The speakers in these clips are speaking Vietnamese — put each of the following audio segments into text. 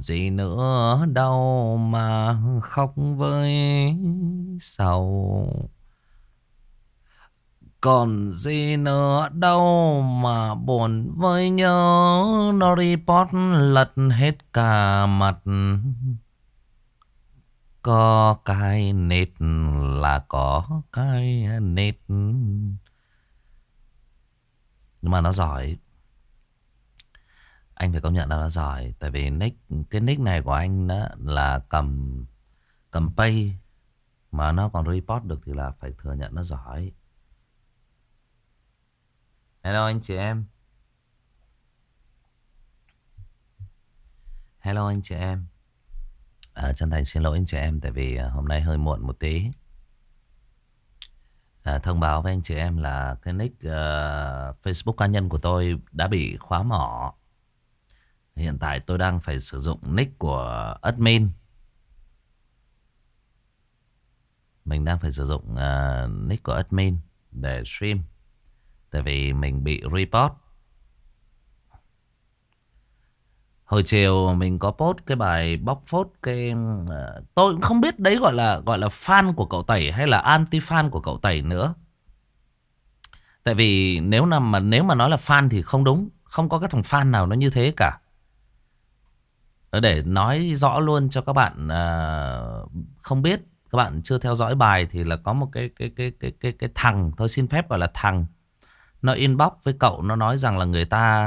gì nữa đâu mà khóc với sầu. Còn gì nữa đâu mà buồn với nhớ. Nó report lật hết cả mặt. Có cái nết là có cái nết. Nhưng mà nó giỏi. Anh phải công nhận là nó giỏi. Tại vì cái nick này của anh đó là cầm cầm pay mà nó còn report được thì là phải thừa nhận nó giỏi. Hello anh chị em. Hello anh chị em. Chân thành xin lỗi anh chị em tại vì hôm nay hơi muộn một tí. Thông báo với anh chị em là cái nick Facebook cá nhân của tôi đã bị khóa mỏ. Hiện tại tôi đang phải sử dụng nick của admin. Mình đang phải sử dụng nick của admin để stream. Tại vì mình bị report. Hồi chiều mình có post cái bài bóc phốt cái tôi cũng không biết đấy gọi là fan của cậu Tẩy hay là anti fan của cậu Tẩy nữa. Tại vì nếu mà nói là fan thì không đúng, không có cái thằng fan nào nó như thế cả. Để nói rõ luôn cho các bạn không biết, các bạn chưa theo dõi bài thì là có một cái thằng, tôi xin phép gọi là thằng, nó inbox với cậu, nó nói rằng là người ta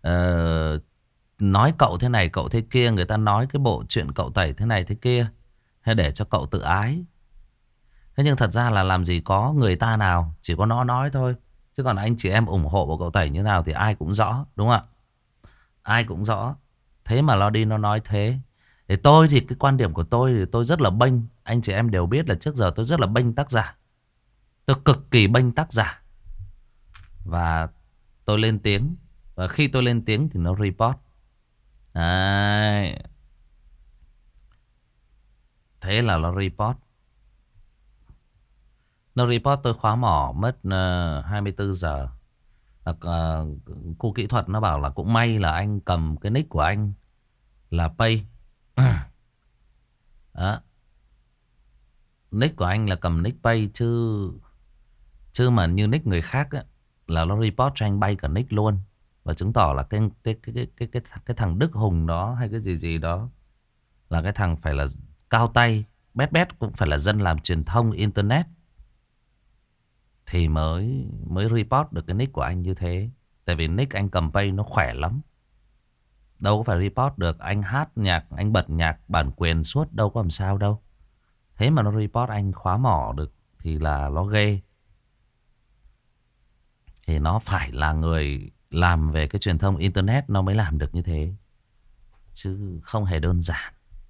nói cậu thế này cậu thế kia, người ta nói cái bộ chuyện cậu Tẩy thế này thế kia, hay để cho cậu tự ái. Thế nhưng thật ra là làm gì có người ta nào, chỉ có nó nói thôi. Chứ còn anh chị em ủng hộ của cậu Tẩy như nào thì ai cũng rõ, đúng không ạ? Ai cũng rõ. Thế mà nó đi nó nói thế. Thì tôi thì cái quan điểm của tôi thì tôi rất là bênh. Anh chị em đều biết là trước giờ tôi rất là bênh tác giả. Tôi cực kỳ bênh tác giả. Và tôi lên tiếng. Và khi tôi lên tiếng thì nó report. Đấy. Thế là nó report. Nó report tôi khóa mỏ mất 24 giờ. Cô kỹ thuật nó bảo là cũng may là anh cầm cái nick của anh là Pay. Đó. Nick của anh là cầm nick Pay chứ mà như nick người khác á, là nó report cho anh bay cả nick luôn. Và chứng tỏ là cái thằng Đức Hùng đó hay cái gì gì đó là cái thằng phải là cao tay, bét bét cũng phải là dân làm truyền thông internet thì mới report được cái nick của anh như thế. Tại vì nick anh cầm pay nó khỏe lắm. Đâu có phải report được, anh hát nhạc, anh bật nhạc bản quyền suốt đâu có làm sao đâu. Thế mà nó report anh khóa mỏ được thì là nó ghê. Thì nó phải là người làm về cái truyền thông internet nó mới làm được như thế. Chứ không hề đơn giản.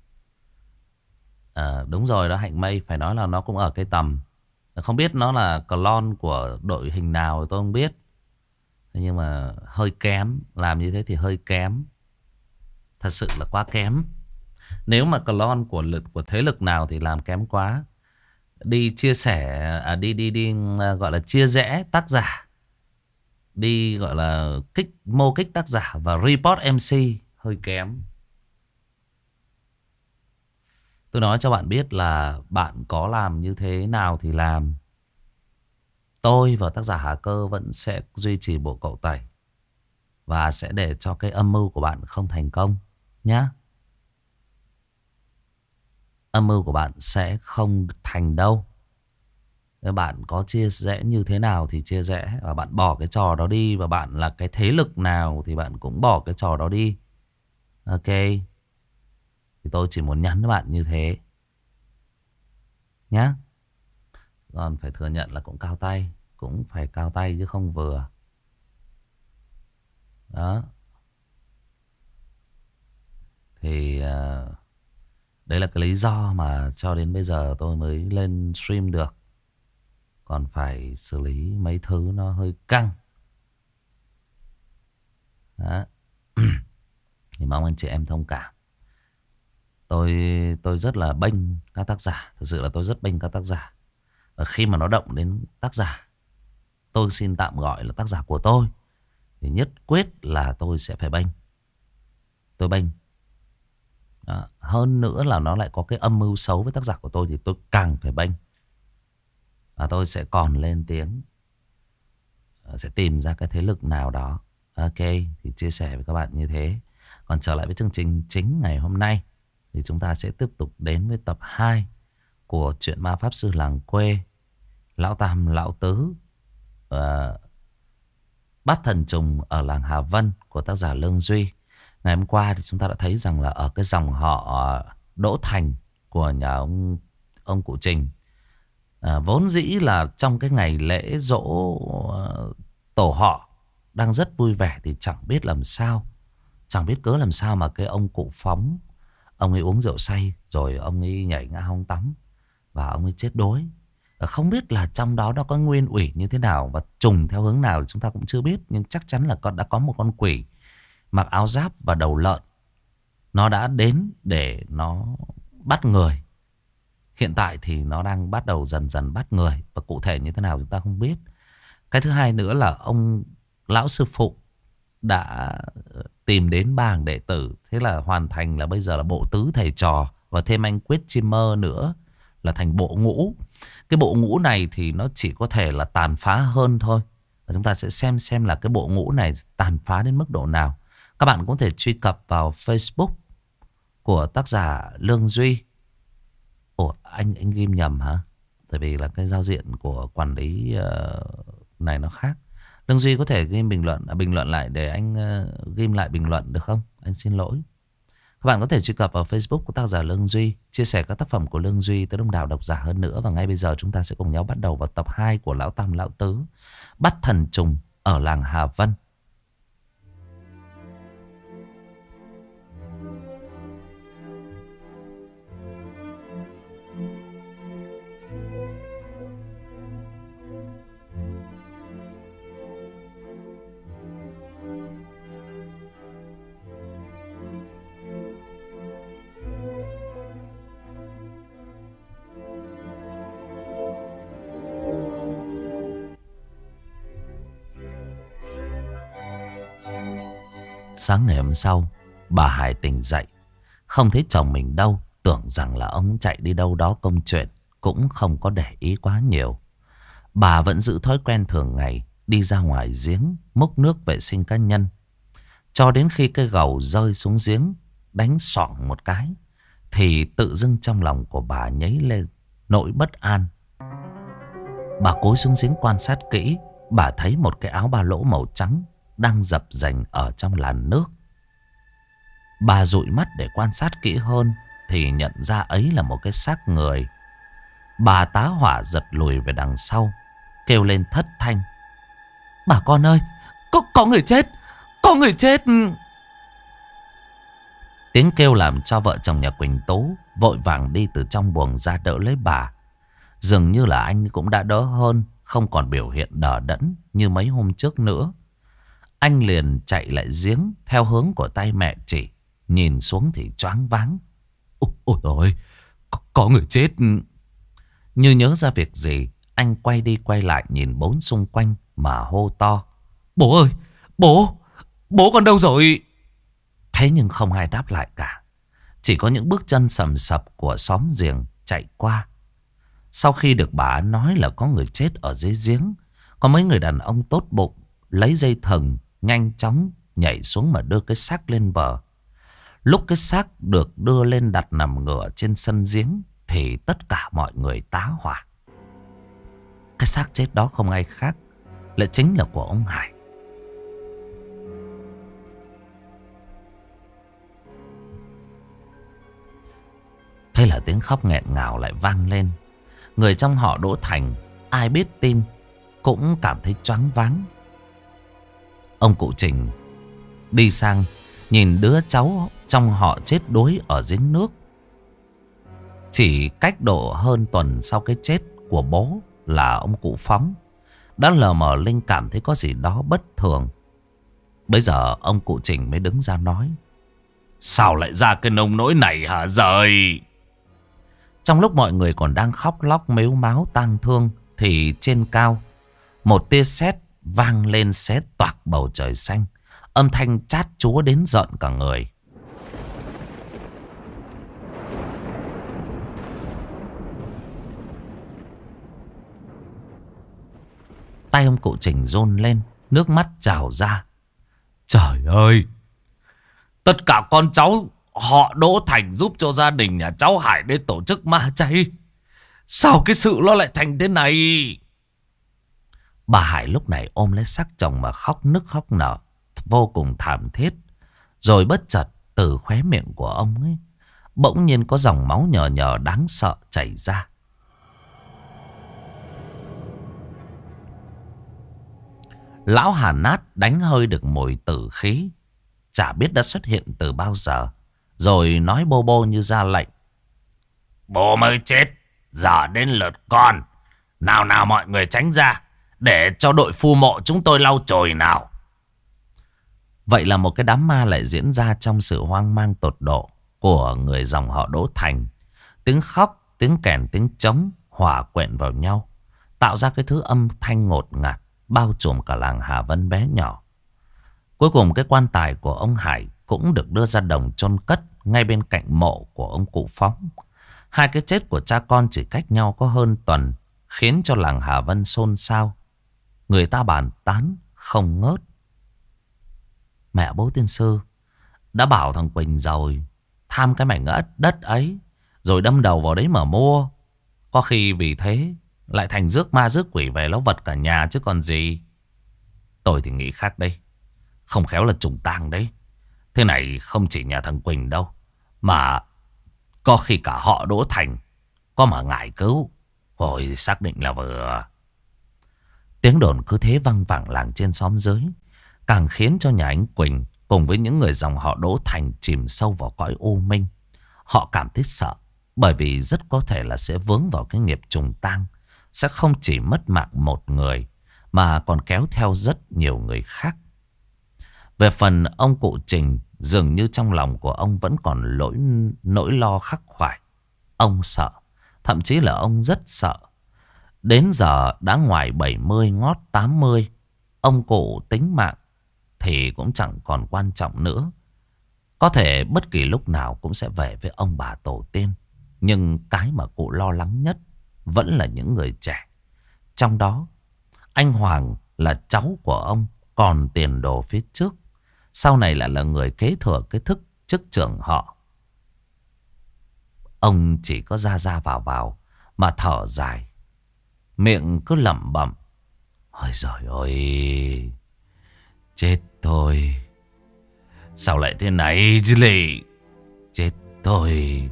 Đúng rồi đó Hạnh Mây, phải nói là nó cũng ở cái tầm. Không biết nó là clone của đội hình nào thì tôi không biết. Nhưng mà hơi kém. Làm như thế thì hơi kém. Thật sự là quá kém. Nếu mà clone của thế lực nào thì làm kém quá. Đi chia sẻ đi gọi là chia rẽ tác giả, đi gọi là mô kích tác giả và report MC hơi kém. Tôi nói cho bạn biết là bạn có làm như thế nào thì làm, tôi và tác giả Hà Cơ vẫn sẽ duy trì bộ cậu Tẩy và sẽ để cho cái âm mưu của bạn không thành công nhá. Âm mưu của bạn sẽ không thành đâu. Nếu bạn có chia rẽ như thế nào thì chia rẽ, và bạn bỏ cái trò đó đi, và bạn là cái thế lực nào thì bạn cũng bỏ cái trò đó đi. Ok. Thì tôi chỉ muốn nhắn với bạn như thế nhá. Còn phải thừa nhận là cũng cao tay. Cũng phải cao tay chứ không vừa. Đó. Thì đấy là cái lý do mà cho đến bây giờ tôi mới lên stream được. Còn phải xử lý mấy thứ nó hơi căng. Đó. Thì mong anh chị em thông cảm. Tôi rất là bênh các tác giả. Thực sự là tôi rất bênh các tác giả. Và khi mà nó động đến tác giả, tôi xin tạm gọi là tác giả của tôi, thì nhất quyết là tôi sẽ phải bênh. Tôi bênh. hơn nữa là nó lại có cái âm mưu xấu với tác giả của tôi thì tôi càng phải bênh. Và tôi sẽ còn lên tiếng, sẽ tìm ra cái thế lực nào đó. Ok, thì chia sẻ với các bạn như thế. Còn trở lại với chương trình chính ngày hôm nay thì chúng ta sẽ tiếp tục đến với tập 2 của truyện Ma Pháp Sư Làng Quê, Lão Tam Lão Tứ, Bắt Thần Trùng ở làng Hà Vân của tác giả Lương Duy. Ngày hôm qua thì chúng ta đã thấy rằng là ở cái dòng họ Đỗ Thành của nhà ông cụ Trình, vốn dĩ là trong cái ngày lễ dỗ tổ họ đang rất vui vẻ, thì chẳng biết làm sao, chẳng biết cớ làm sao mà cái ông cụ Phóng, ông ấy uống rượu say rồi ông ấy nhảy ngã hông tắm và ông ấy chết đuối. Không biết là trong đó nó có nguyên ủy như thế nào và trùng theo hướng nào thì chúng ta cũng chưa biết. Nhưng chắc chắn là đã có một con quỷ mặc áo giáp và đầu lợn, nó đã đến để nó bắt người. Hiện tại thì nó đang bắt đầu dần dần bắt người, và cụ thể như thế nào chúng ta không biết. Cái thứ hai nữa là ông lão sư phụ đã tìm đến ba hàng đệ tử. Thế là hoàn thành là bây giờ là bộ tứ thầy trò, và thêm anh Quyết Chim Mơ nữa là thành bộ ngũ. Cái bộ ngũ này thì nó chỉ có thể là tàn phá hơn thôi. Và chúng ta sẽ xem là cái bộ ngũ này tàn phá đến mức độ nào. Các bạn cũng có thể truy cập vào Facebook của tác giả Lương Duy. Ủa, anh ghim nhầm hả? Tại vì là cái giao diện của quản lý này nó khác. Lương Duy có thể ghim bình luận lại để anh ghim lại bình luận được không? Anh xin lỗi. Các bạn có thể truy cập vào Facebook của tác giả Lương Duy, chia sẻ các tác phẩm của Lương Duy tới đông đảo độc giả hơn nữa. Và ngay bây giờ chúng ta sẽ cùng nhau bắt đầu vào tập 2 của Lão Tam Lão Tứ, Bắt Thần Trùng ở làng Hà Vân. Sáng ngày hôm sau, bà Hải tỉnh dậy, không thấy chồng mình đâu, tưởng rằng là ông chạy đi đâu đó công chuyện, cũng không có để ý quá nhiều. Bà vẫn giữ thói quen thường ngày, đi ra ngoài giếng, múc nước vệ sinh cá nhân. Cho đến khi cái gầu rơi xuống giếng, đánh xoảng một cái, thì tự dưng trong lòng của bà nhấy lên nỗi bất an. Bà cúi xuống giếng quan sát kỹ, bà thấy một cái áo ba lỗ màu trắng đang dập dềnh ở trong làn nước. Bà dụi mắt để quan sát kỹ hơn thì nhận ra ấy là một cái xác người. Bà tá hỏa giật lùi về đằng sau, kêu lên thất thanh: "Bà con ơi, có người chết, có người chết!" Tiếng kêu làm cho vợ chồng nhà Quỳnh Tú vội vàng đi từ trong buồng ra đỡ lấy bà. Dường như là anh cũng đã đỡ hơn, không còn biểu hiện đờ đẫn như mấy hôm trước nữa. Anh liền chạy lại giếng theo hướng của tay mẹ chỉ, nhìn xuống thì choáng váng. Ôi ôi, có người chết! Như nhớ ra việc gì, anh quay đi quay lại nhìn bốn xung quanh mà hô to: "Bố ơi, bố con đâu rồi?" Thế nhưng không ai đáp lại cả. Chỉ có những bước chân sầm sập của xóm giềng chạy qua. Sau khi được bà nói là có người chết ở dưới giếng, có mấy người đàn ông tốt bụng lấy dây thừng nhanh chóng nhảy xuống mà đưa cái xác lên bờ. Lúc cái xác được đưa lên đặt nằm ngửa trên sân giếng thì tất cả mọi người tá hỏa. Cái xác chết đó không ai khác lại chính là của ông Hải. Thế là tiếng khóc nghẹn ngào lại vang lên. Người trong họ Đỗ Thành ai biết tin cũng cảm thấy choáng váng. Ông cụ Trình đi sang nhìn đứa cháu trong họ chết đuối ở giếng nước. Chỉ cách độ hơn tuần sau cái chết của bố là ông cụ Phóng đã lờ mờ linh cảm thấy có gì đó bất thường. Bây giờ ông cụ Trình mới đứng ra nói: "Sao lại ra cái nông nỗi này hả giời?" Trong lúc mọi người còn đang khóc lóc mếu máo tang thương thì trên cao một tia sét vang lên xé toạc bầu trời xanh. Âm thanh chát chúa đến giận cả người. Tay ông cụ Trình run lên, nước mắt trào ra. Trời ơi, tất cả con cháu họ Đỗ Thành giúp cho gia đình nhà cháu Hải đến tổ chức ma chay. Sao cái sự nó lại thành thế này? Bà Hải lúc này ôm lấy xác chồng mà khóc nức khóc nở, vô cùng thảm thiết. Rồi bất chợt từ khóe miệng của ông ấy bỗng nhiên có dòng máu nhờ nhờ đáng sợ chảy ra. Lão Hà Nát đánh hơi được mùi tử khí, chả biết đã xuất hiện từ bao giờ, rồi nói bô bô như ra lệnh. Bố mới chết, giờ đến lượt con. Nào nào mọi người tránh ra, để cho đội phu mộ chúng tôi lau chùi nào. Vậy là một cái đám ma lại diễn ra trong sự hoang mang tột độ của người dòng họ Đỗ Thành. Tiếng khóc, tiếng kèn, tiếng trống hòa quyện vào nhau, tạo ra cái thứ âm thanh ngột ngạt bao trùm cả làng Hà Vân bé nhỏ. Cuối cùng cái quan tài của ông Hải cũng được đưa ra đồng chôn cất ngay bên cạnh mộ của ông cụ Phóng. Hai cái chết của cha con chỉ cách nhau có hơn tuần, khiến cho làng Hà Vân xôn xao. Người ta bàn tán không ngớt. Mẹ bố tiên sư đã bảo thằng Quỳnh rồi, tham cái mảnh đất ấy rồi đâm đầu vào đấy mà mua. Có khi vì thế lại thành rước ma rước quỷ về lão vật cả nhà chứ còn gì. Tôi thì nghĩ khác đây. Không khéo là trùng tang đấy. Thế này không chỉ nhà thằng Quỳnh đâu, mà có khi cả họ Đỗ Thành có mà ngại cứu. Rồi xác định là vừa. Tiếng đồn cứ thế văng vẳng làng trên xóm dưới, càng khiến cho nhà anh Quỳnh cùng với những người dòng họ Đỗ Thành chìm sâu vào cõi u minh. Họ cảm thấy sợ, bởi vì rất có thể là sẽ vướng vào cái nghiệp trùng tang, sẽ không chỉ mất mạng một người, mà còn kéo theo rất nhiều người khác. Về phần ông cụ Trình, dường như trong lòng của ông vẫn còn nỗi lo khắc khoải. Ông sợ, thậm chí là ông rất sợ. Đến giờ đã ngoài 70 ngót 80, ông cụ tính mạng thì cũng chẳng còn quan trọng nữa. Có thể bất kỳ lúc nào cũng sẽ về với ông bà tổ tiên. Nhưng cái mà cụ lo lắng nhất vẫn là những người trẻ. Trong đó, anh Hoàng là cháu của ông, còn tiền đồ phía trước. Sau này lại là người kế thừa cái chức trưởng họ. Ông chỉ có ra vào mà thở dài, miệng cứ lẩm bẩm. Ôi giời ơi, chết thôi. Sao lại thế này chứ lì. Chết thôi.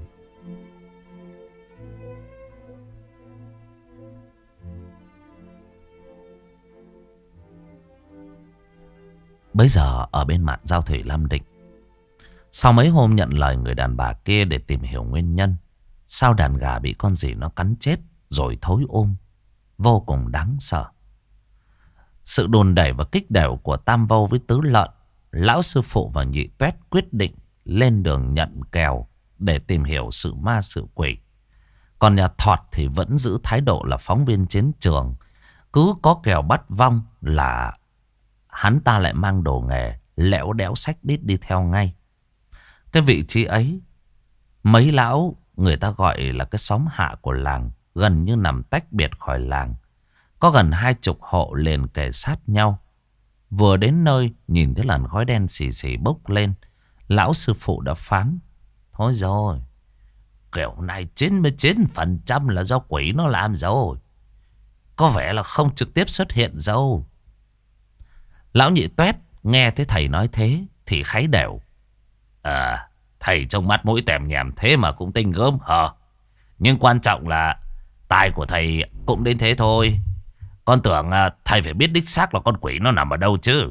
Bây giờ ở bên mạn giao thủy Lam Định, sau mấy hôm nhận lời người đàn bà kia để tìm hiểu nguyên nhân sao đàn gà bị con gì nó cắn chết rồi thối vô cùng đáng sợ. Sự đồn đẩy và kích đều của Tam Vô với Tứ Lợn, lão sư phụ và Nhị Tuét quyết định lên đường nhận kèo để tìm hiểu sự ma sự quỷ. Còn nhà Thọt thì vẫn giữ thái độ là phóng viên chiến trường. Cứ có kèo bắt vong là hắn ta lại mang đồ nghề lẽo đẽo xách đít đi theo ngay. Cái vị trí ấy, mấy lão người ta gọi là cái xóm hạ của làng, gần như nằm tách biệt khỏi làng. Có gần 20 hộ liền kề sát nhau. Vừa đến nơi, nhìn thấy làn khói đen xì xì bốc lên, lão sư phụ đã phán: thôi rồi, kiểu này 99% là do quỷ nó làm rồi. Có vẻ là không trực tiếp xuất hiện đâu. Lão Nhị Tuét nghe thấy thầy nói thế thì kháy đều: thầy trông mắt mũi tèm nhèm thế mà cũng tinh gớm hả? Nhưng quan trọng là tài của thầy cũng đến thế thôi. Con tưởng thầy phải biết đích xác là con quỷ nó nằm ở đâu chứ.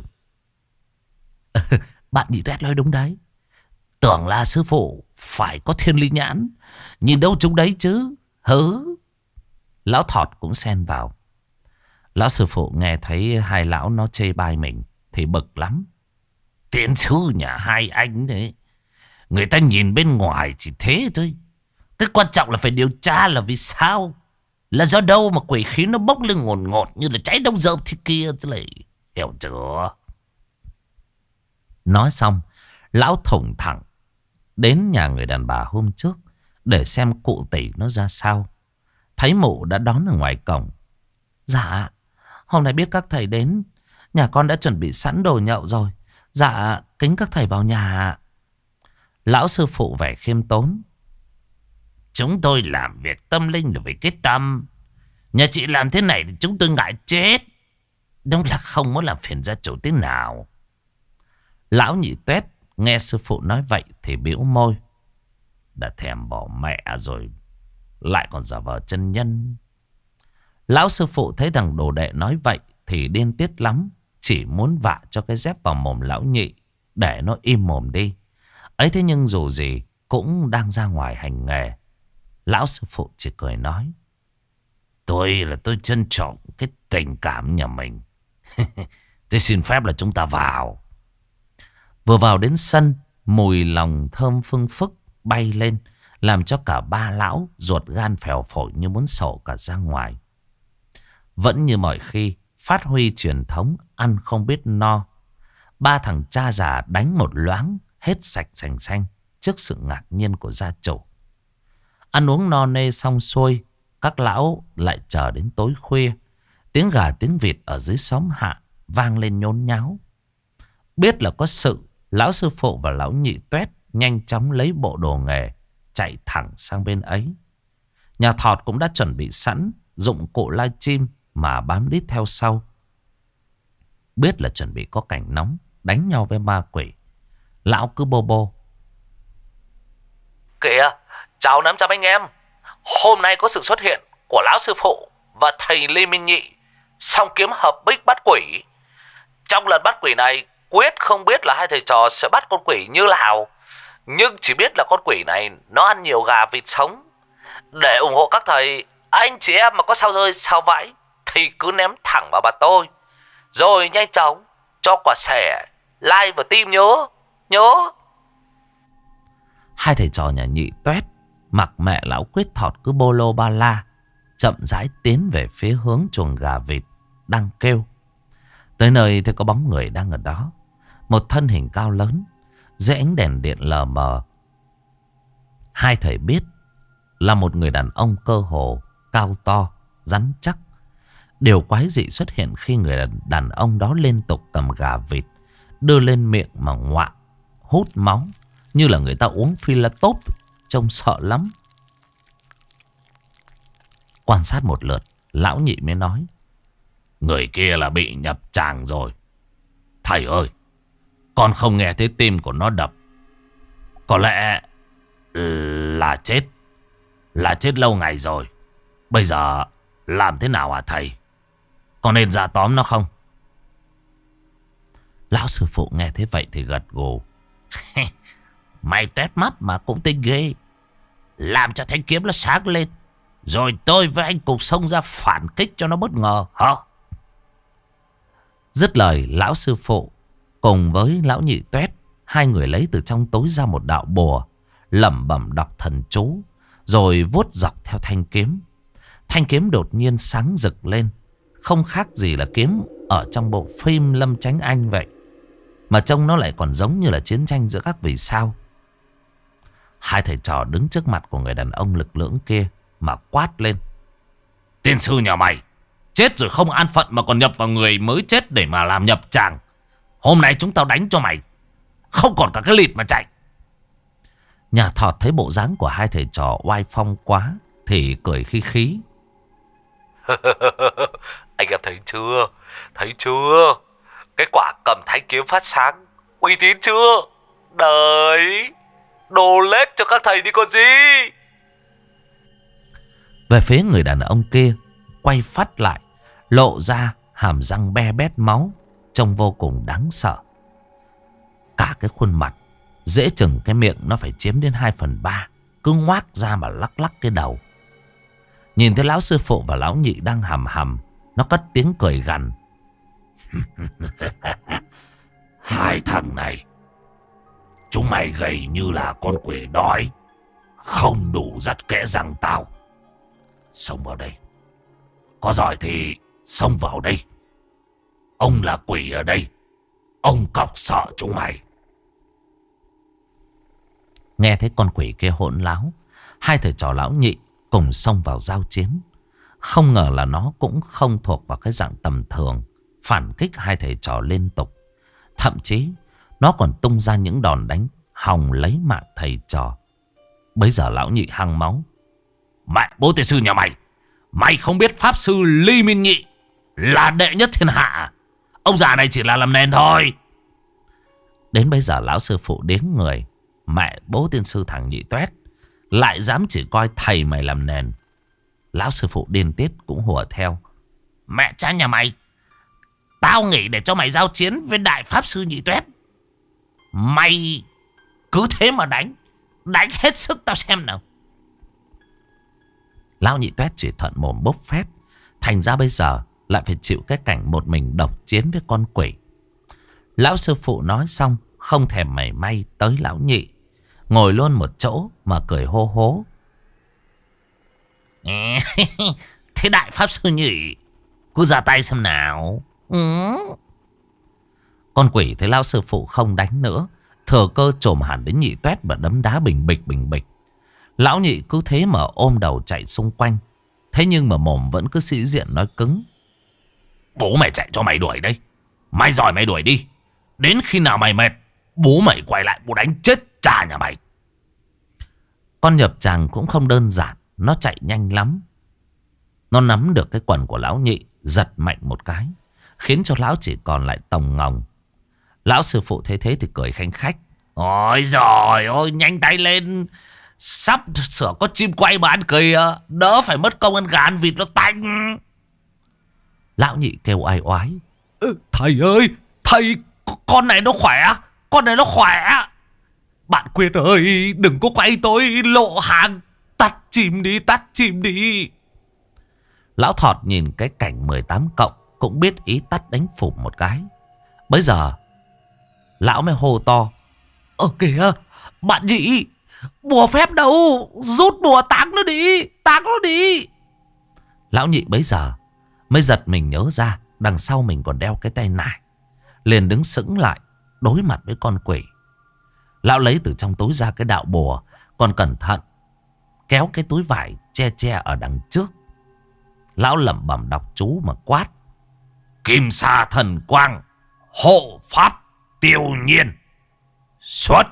Bạn Nhị Tuét nói đúng đấy. Tưởng là sư phụ phải có thiên lý nhãn, nhìn đâu chúng đấy chứ. Hứ. Lão Thọt cũng xen vào. Lão sư phụ nghe thấy hai lão nó chê bai mình thì bực lắm. Tiến sư nhà hai anh đấy, người ta nhìn bên ngoài chỉ thế thôi. Cái quan trọng là phải điều tra là vì sao, là do đâu mà quỷ khí nó bốc lên ngột ngột như là cháy đông rơm thế kia. Thế này, hiểu chưa? Nói xong, lão thủng thẳng đến nhà người đàn bà hôm trước để xem cụ tỷ nó ra sao. Thấy mụ đã đón ở ngoài cổng. Dạ, Hôm nay biết các thầy đến, nhà con đã chuẩn bị sẵn đồ nhậu rồi. Dạ, kính các thầy vào nhà ạ. Lão sư phụ vẻ khiêm tốn. Chúng tôi làm việc tâm linh là vì cái tâm. Nhà chị làm thế này thì chúng tôi ngại chết. Đúng là không muốn làm phiền gia chủ thế nào. Lão Nhị Tuét nghe sư phụ nói vậy thì bĩu môi. Đã thèm bỏ mẹ rồi lại còn giả vờ chân nhân. Lão sư phụ thấy thằng đồ đệ nói vậy thì điên tiết lắm. Chỉ muốn vạ cho cái dép vào mồm lão Nhị để nó im mồm đi. Ấy thế nhưng dù gì cũng đang ra ngoài hành nghề. Lão sư phụ chỉ cười nói. Tôi trân trọng cái tình cảm nhà mình. Tôi xin phép là chúng ta vào. Vừa vào đến sân, mùi lòng thơm phương phức bay lên, làm cho cả ba lão ruột gan phèo phổi như muốn sổ cả ra ngoài. Vẫn như mọi khi, phát huy truyền thống ăn không biết no. Ba thằng cha già đánh một loáng hết sạch sành xanh trước sự ngạc nhiên của gia chủ. Ăn uống no nê xong xuôi, các lão lại chờ đến tối khuya. Tiếng gà tiếng vịt ở dưới xóm hạ vang lên nhốn nháo. Biết là có sự, lão sư phụ và lão Nhị Tuét nhanh chóng lấy bộ đồ nghề chạy thẳng sang bên ấy. Nhà thọt cũng đã chuẩn bị sẵn dụng cụ lai chim mà bám đít theo sau. Biết là chuẩn bị có cảnh nóng đánh nhau với ma quỷ, lão cứ bô bô. Kìa, chào 500 anh em. Hôm nay có sự xuất hiện của lão sư phụ và thầy Lê Minh Nhị, song kiếm hợp bích bắt quỷ. Trong lần bắt quỷ này, quyết không biết là hai thầy trò sẽ bắt con quỷ như nào, nhưng chỉ biết là con quỷ này nó ăn nhiều gà vịt sống. Để ủng hộ các thầy, anh chị em mà có sao rơi sao vãi thì cứ ném thẳng vào bà tôi. Rồi nhanh chóng cho quả sẻ, like và tim nhớ. Hai thầy trò nhà Nhị Tuét mặc mẹ lão Quyết Thọt cứ bô lô ba la, chậm rãi tiến về phía hướng chuồng gà vịt đang kêu. Tới nơi thì có bóng người đang ở đó. Một thân hình cao lớn, dưới ánh đèn điện lờ mờ. Hai thầy biết là một người đàn ông cơ hồ, cao to, rắn chắc. Điều quái dị xuất hiện khi người đàn ông đó liên tục cầm gà vịt đưa lên miệng mà ngoạm, hút máu như là người ta uống Philatop, trông sợ lắm. Quan sát một lượt, lão Nhị mới nói. Người kia là bị nhập tràng rồi. Thầy ơi, con không nghe thấy tim của nó đập. Có lẽ là chết. Là chết lâu ngày rồi. Bây giờ làm thế nào hả thầy? Có nên ra tóm nó không? Lão sư phụ nghe thế vậy thì gật gù. Mày tét mắt mà cũng tinh ghê. Làm cho thanh kiếm nó sáng lên, rồi tôi với anh cùng xông ra phản kích cho nó bất ngờ hả? Dứt lời, lão sư phụ cùng với lão Nhị Tuét, hai người lấy từ trong tối ra một đạo bùa, lẩm bẩm đọc thần chú, rồi vuốt dọc theo thanh kiếm. Thanh kiếm đột nhiên sáng rực lên, không khác gì là kiếm ở trong bộ phim Lâm Chánh Anh vậy, mà trông nó lại còn giống như là chiến tranh giữa các vì sao. Hai thầy trò đứng trước mặt của người đàn ông lực lưỡng kia mà quát lên. Tiên sư nhà mày, chết rồi không an phận mà còn nhập vào người mới chết để mà làm nhập tràng. Hôm nay chúng tao đánh cho mày không còn cả cái lịt mà chạy. Nhà thọt thấy bộ dáng của hai thầy trò oai phong quá thì cười khí khí. Anh em thấy chưa? Thấy chưa? Cái quả cầm thanh kiếm phát sáng uy tín chưa? Đấy, đồ lết cho các thầy đi còn gì. Về phía người đàn ông kia, quay phát lại, lộ ra hàm răng be bét máu, trông vô cùng đáng sợ. Cả cái khuôn mặt, dễ chừng cái miệng nó phải chiếm đến 2/3, cứ ngoác ra mà lắc lắc cái đầu. Nhìn thấy lão sư phụ và lão Nhị đang hầm hầm, nó cất tiếng cười gằn. Hai thằng này, chúng mày gầy như là con quỷ đói, không đủ dắt kẽ răng tao. Xông vào đây. Có giỏi thì xông vào đây. Ông là quỷ ở đây, ông cọc sợ chúng mày. Nghe thấy con quỷ kia hỗn láo, hai thầy trò lão Nhị cùng xông vào giao chiến. Không ngờ là nó cũng không thuộc vào cái dạng tầm thường, phản kích hai thầy trò liên tục. Thậm chí nó còn tung ra những đòn đánh hòng lấy mạng thầy trò. Bấy giờ lão nhị hăng máu. Mẹ bố tiên sư nhà mày, mày không biết pháp sư Ly Minh Nhị là đệ nhất thiên hạ. Ông già này chỉ là làm nền thôi. Đến bây giờ lão sư phụ điếng người. Mẹ bố tiên sư thằng Nhị Toét lại dám chỉ coi thầy mày làm nền. Lão sư phụ điên tiết cũng hùa theo. Mẹ cha nhà mày, tao nghỉ để cho mày giao chiến với đại pháp sư Nhị Toét. Mày cứ thế mà đánh, đánh hết sức tao xem nào. Lão Nhị Toét chỉ thuận mồm bốc phét. Thành ra bây giờ lại phải chịu cái cảnh một mình độc chiến với con quỷ. Lão sư phụ nói xong không thèm mảy may tới lão nhị, ngồi luôn một chỗ mà cười hô hố. Thế đại pháp sư Nhị, cứ ra tay xem nào. Con quỷ thấy lão sư phụ không đánh nữa, thừa cơ trồm hẳn đến Nhị Toét và đấm đá bình bịch bình bịch. Lão nhị cứ thế mà ôm đầu chạy xung quanh. Thế nhưng mà mồm vẫn cứ sĩ diện nói cứng. Bố mày chạy cho mày đuổi đây. Mày giỏi mày đuổi đi. Đến khi nào mày mệt, bố mày quay lại bố đánh chết cha nhà mày. Con nhập tràng cũng không đơn giản. Nó chạy nhanh lắm. Nó nắm được cái quần của lão nhị, giật mạnh một cái, khiến cho lão chỉ còn lại tòng ngòng. Lão sư phụ thấy thế thì cười khanh khách. Ôi giời ơi, nhanh tay lên, sắp sửa có chim quay mà ăn kìa, đỡ phải mất công ăn gà ăn vịt nó tanh. Lão nhị kêu oai oái. Thầy ơi, thầy, con này nó khỏe, con này nó khỏe. Bạn Quyệt ơi, đừng có quay tôi lộ hàng, tắt chìm đi, tắt chìm đi. Lão Thọt nhìn cái cảnh 18 cộng cũng biết ý tắt đánh phục một cái. Bây giờ lão mới hô to. Kìa, bạn nhị, bùa phép đâu, rút bùa táng nó đi, táng nó đi. Lão nhị bấy giờ mới giật mình nhớ ra đằng sau mình còn đeo cái tay nải, liền đứng sững lại đối mặt với con quỷ. Lão lấy từ trong túi ra cái đạo bùa, còn cẩn thận kéo cái túi vải che che ở đằng trước. Lão lẩm bẩm đọc chú mà quát. Kim sa thần quang, hộ pháp tiêu nhiên, xuất.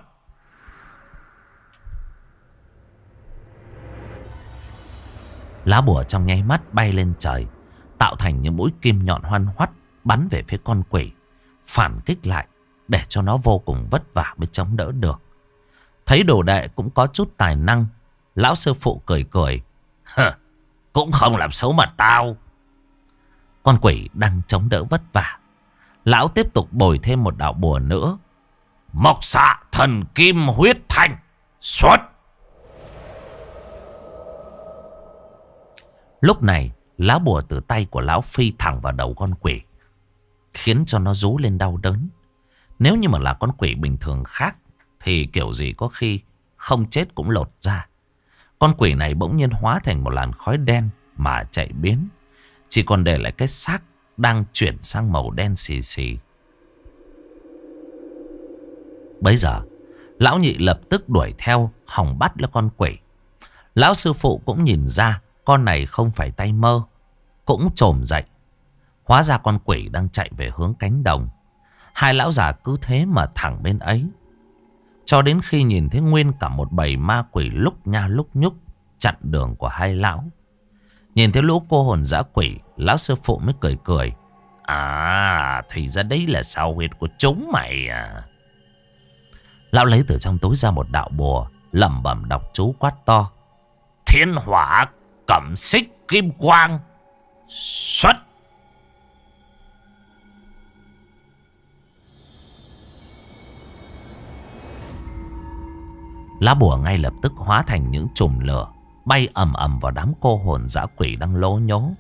Lá bùa trong nháy mắt bay lên trời, tạo thành những mũi kim nhọn hoăn hoắt bắn về phía con quỷ, phản kích lại để cho nó vô cùng vất vả mới chống đỡ được. Thấy đồ đệ cũng có chút tài năng, lão sư phụ cười cười. Cũng không làm xấu mặt tao. Con quỷ đang chống đỡ vất vả, lão tiếp tục bồi thêm một đạo bùa nữa. Mộc xạ thần kim huyết thanh, xuất. Lúc này lá bùa từ tay của lão phi thẳng vào đầu con quỷ, khiến cho nó rú lên đau đớn. Nếu như mà là con quỷ bình thường khác thì kiểu gì có khi không chết cũng lột ra. Con quỷ này bỗng nhiên hóa thành một làn khói đen mà chạy biến, chỉ còn để lại cái xác đang chuyển sang màu đen xì xì. Bây giờ lão nhị lập tức đuổi theo hòng bắt lấy con quỷ. Lão sư phụ cũng nhìn ra con này không phải tay mơ, cũng chồm dậy. Hóa ra con quỷ đang chạy về hướng cánh đồng. Hai lão già cứ thế mà thẳng bên ấy, cho đến khi nhìn thấy nguyên cả một bầy ma quỷ lúc nha lúc nhúc chặn đường của hai lão. Nhìn thấy lũ cô hồn dã quỷ, lão sư phụ mới cười cười. À, thì ra đấy là sao huyệt của chúng mày à. Lão lấy từ trong túi ra một đạo bùa, lẩm bẩm đọc chú quát to. Thiên hỏa cẩm xích kim quang, xuất. Lá bùa ngay lập tức hóa thành những chùm lửa, bay ầm ầm vào đám cô hồn dã quỷ đang lố nhố.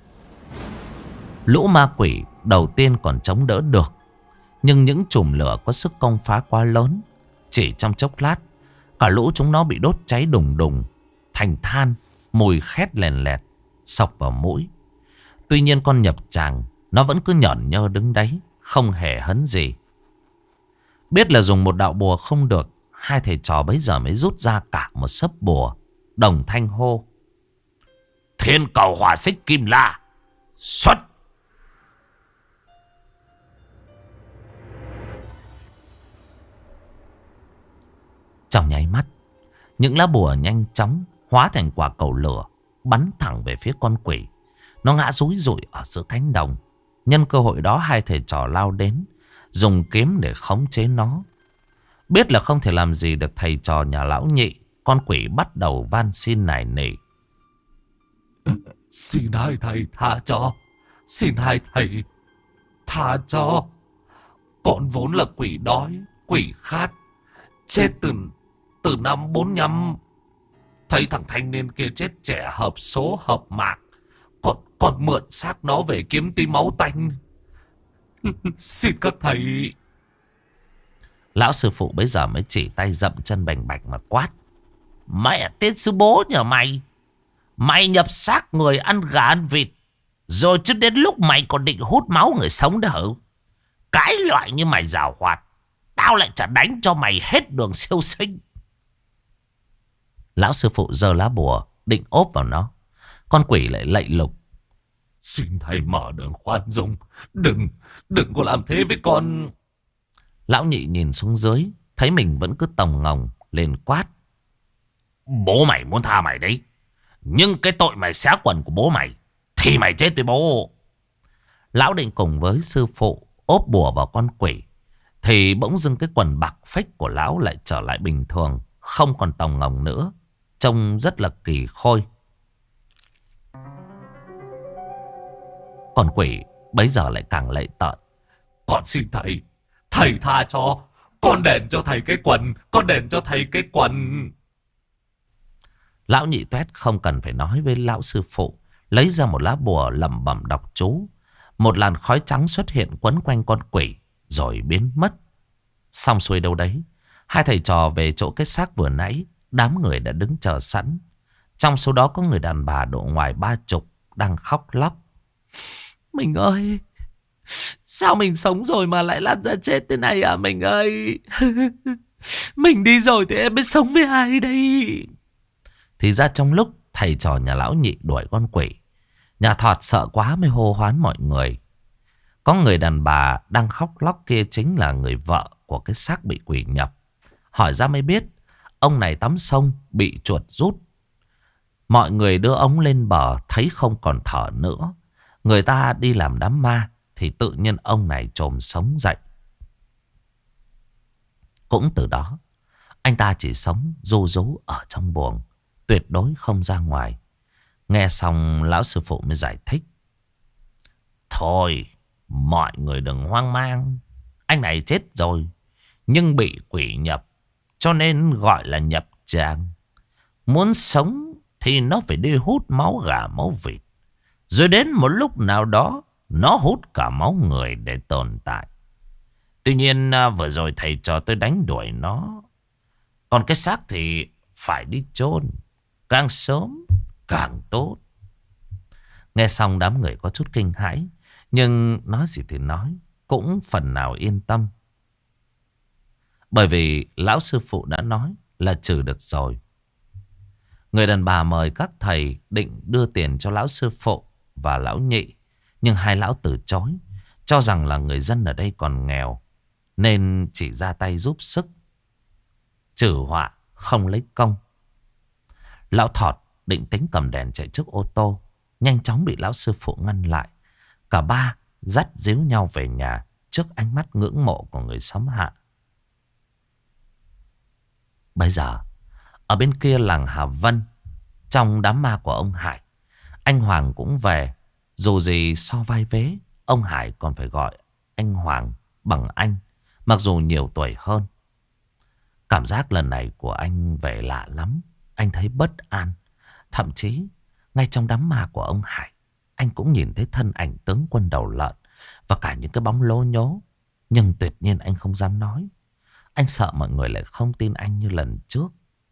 Lũ ma quỷ đầu tiên còn chống đỡ được, nhưng những chùm lửa có sức công phá quá lớn. Chỉ trong chốc lát, cả lũ chúng nó bị đốt cháy đùng đùng thành than, mùi khét lèn lẹt xộc vào mũi. Tuy nhiên con nhập tràng nó vẫn cứ nhởn nhơ đứng đấy, không hề hấn gì. Biết là dùng một đạo bùa không được, hai thầy trò bấy giờ mới rút ra cả một sấp bùa, đồng thanh hô. Thiên cầu hỏa xích kim la xuất. Trong nháy mắt, những lá bùa nhanh chóng hóa thành quả cầu lửa, bắn thẳng về phía con quỷ. Nó ngã rúi rụi ở giữa cánh đồng. Nhân cơ hội đó, hai thầy trò lao đến, dùng kiếm để khống chế nó. Biết là không thể làm gì được thầy trò nhà lão Nhị, con quỷ bắt đầu van xin nài nỉ. Xin hai thầy tha cho. Xin hai thầy tha cho. Con vốn là quỷ đói, quỷ khát, chết từ năm 45. Thấy thằng thanh niên kia chết trẻ hợp số hợp mạng, còn mượn xác nó về kiếm tí máu tanh. Xin các thầy. Lão sư phụ bấy giờ mới chỉ tay dậm chân bành bạch mà quát. Mẹ tên sư bố nhà mày, mày nhập xác người ăn gà ăn vịt, rồi chứ đến lúc mày còn định hút máu người sống đó hả? Cái loại như mày giàu hoạt, tao lại chả đánh cho mày hết đường siêu sinh. Lão sư phụ giơ lá bùa định ốp vào nó. Con quỷ lại lạy lục. Xin thầy mở đường khoan dung. Đừng có làm thế với con. Lão Nhị nhìn xuống dưới, thấy mình vẫn cứ tòng ngòng, lên quát. Bố mày muốn tha mày đấy, nhưng cái tội mày xé quần của bố mày thì mày chết với bố. Lão định cùng với sư phụ ốp bùa vào con quỷ, thì bỗng dưng cái quần bạc phách của lão lại trở lại bình thường, không còn tòng ngòng nữa, trông rất là kỳ khôi. Con quỷ bấy giờ lại càng lạy tợn. Con xin thầy, thầy tha cho. Con đền cho thầy cái quần. Con đền cho thầy cái quần. Lão Nhị Toét không cần phải nói với lão sư phụ, lấy ra một lá bùa lẩm bẩm đọc chú. Một làn khói trắng xuất hiện quấn quanh con quỷ, rồi biến mất. Xong xuôi đâu đấy, hai thầy trò về chỗ cái xác vừa nãy. Đám người đã đứng chờ sẵn. Trong số đó có người đàn bà độ ngoài 30 đang khóc lóc. Mình ơi, sao mình sống rồi mà lại lăn ra chết thế này à mình ơi? Mình đi rồi thì em biết sống với ai đây? Thì ra trong lúc thầy trò nhà lão Nhị đuổi con quỷ, nhà Thọt sợ quá mới hô hoán mọi người. Có người đàn bà đang khóc lóc kia chính là người vợ của cái xác bị quỷ nhập. Hỏi ra mới biết ông này tắm sông bị chuột rút. Mọi người đưa ông lên bờ, thấy không còn thở nữa. Người ta đi làm đám ma thì tự nhiên ông này chồm sống dậy. Cũng từ đó, anh ta chỉ sống ru rú ở trong buồng, tuyệt đối không ra ngoài. Nghe xong lão sư phụ mới giải thích. Thôi, mọi người đừng hoang mang. Anh này chết rồi, nhưng bị quỷ nhập, cho nên gọi là nhập tràng. Muốn sống thì nó phải đi hút máu gà máu vịt, rồi đến một lúc nào đó nó hút cả máu người để tồn tại. Tuy nhiên vừa rồi thầy trò tôi đánh đuổi nó, còn cái xác thì phải đi chôn, càng sớm càng tốt. Nghe xong đám người có chút kinh hãi, nhưng nói gì thì nói, cũng phần nào yên tâm. Bởi vì lão sư phụ đã nói là trừ được rồi. Người đàn bà mời các thầy định đưa tiền cho lão sư phụ và lão Nhị, nhưng hai lão từ chối, cho rằng là người dân ở đây còn nghèo, nên chỉ ra tay giúp sức, trừ họa không lấy công. Lão Thọt định tính cầm đèn chạy trước ô tô, nhanh chóng bị lão sư phụ ngăn lại. Cả ba dắt díu nhau về nhà trước ánh mắt ngưỡng mộ của người xóm hạ. Bây giờ ở bên kia làng Hà Vân, trong đám ma của ông Hải, anh Hoàng cũng về. Dù gì so vai vế, ông Hải còn phải gọi anh Hoàng bằng anh, mặc dù nhiều tuổi hơn. Cảm giác lần này của anh về lạ lắm. Anh thấy bất an. Thậm chí ngay trong đám ma của ông Hải, anh cũng nhìn thấy thân ảnh tướng quân đầu lợn và cả những cái bóng lố nhố. Nhưng tuyệt nhiên anh không dám nói. Anh sợ mọi người lại không tin anh như lần trước.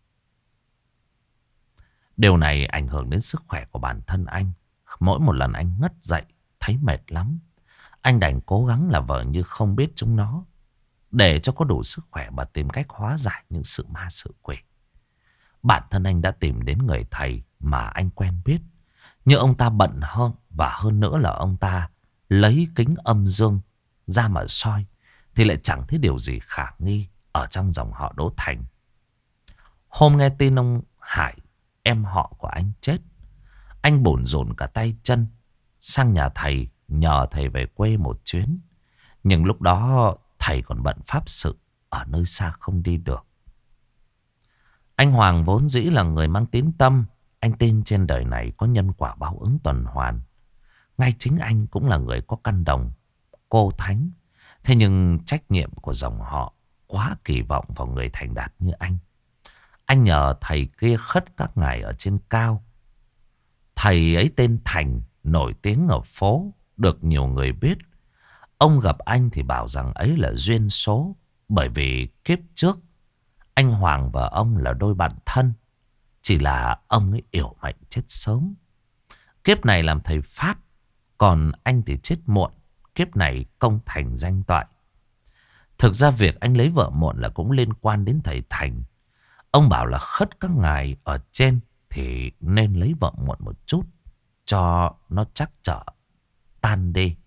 Điều này ảnh hưởng đến sức khỏe của bản thân anh. Mỗi một lần anh ngất dậy thấy mệt lắm, anh đành cố gắng là vờ như không biết chúng nó, để cho có đủ sức khỏe và tìm cách hóa giải những sự ma sự quỷ. Bản thân anh đã tìm đến người thầy mà anh quen biết, Nhưng ông ta bận hơn, và hơn nữa là ông ta lấy kính âm dương ra mà soi thì lại chẳng thấy điều gì khả nghi ở trong dòng họ Đỗ Thành. Hôm nghe tin ông Hải, em họ của anh chết, anh bủn rủn cả tay chân sang nhà thầy nhờ thầy về quê một chuyến. Nhưng lúc đó thầy còn bận pháp sự ở nơi xa không đi được. Anh Hoàng vốn dĩ là người mang tín tâm. Anh tin trên đời này có nhân quả báo ứng tuần hoàn. Ngay chính anh cũng là người có căn đồng cô thánh. Thế nhưng trách nhiệm của dòng họ quá kỳ vọng vào người thành đạt như anh. Anh nhờ thầy kia khất các ngài ở trên cao. Thầy ấy tên Thành, nổi tiếng ở phố, được nhiều người biết. Ông gặp anh thì bảo rằng ấy là duyên số. Bởi vì kiếp trước anh Hoàng và ông là đôi bạn thân. Chỉ là ông ấy yểu mệnh chết sớm. Kiếp này làm thầy Pháp, còn anh thì chết muộn. Kiếp này công thành danh toại. Thực ra việc anh lấy vợ muộn là cũng liên quan đến thầy Thành. Ông bảo là khất các ngài ở trên thì nên lấy vợ muộn một chút, cho nó chắc chở tan đi.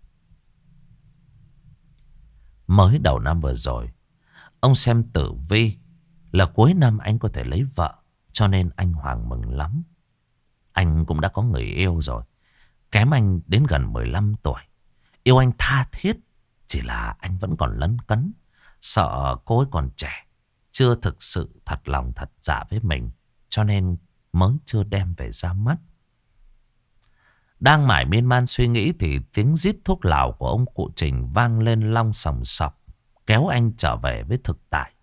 Mới đầu năm vừa rồi, ông xem tử vi là cuối năm anh có thể lấy vợ, cho nên anh Hoàng mừng lắm. Anh cũng đã có người yêu rồi, kém anh đến gần 15 tuổi. Yêu anh tha thiết, chỉ là anh vẫn còn lấn cấn, sợ cô ấy còn trẻ, chưa thực sự thật lòng thật dạ với mình, cho nên mới chưa đem về ra mắt. Đang mải miên man suy nghĩ thì tiếng rít thuốc lào của ông cụ Trình vang lên long sòng sọc, kéo anh trở về với thực tại.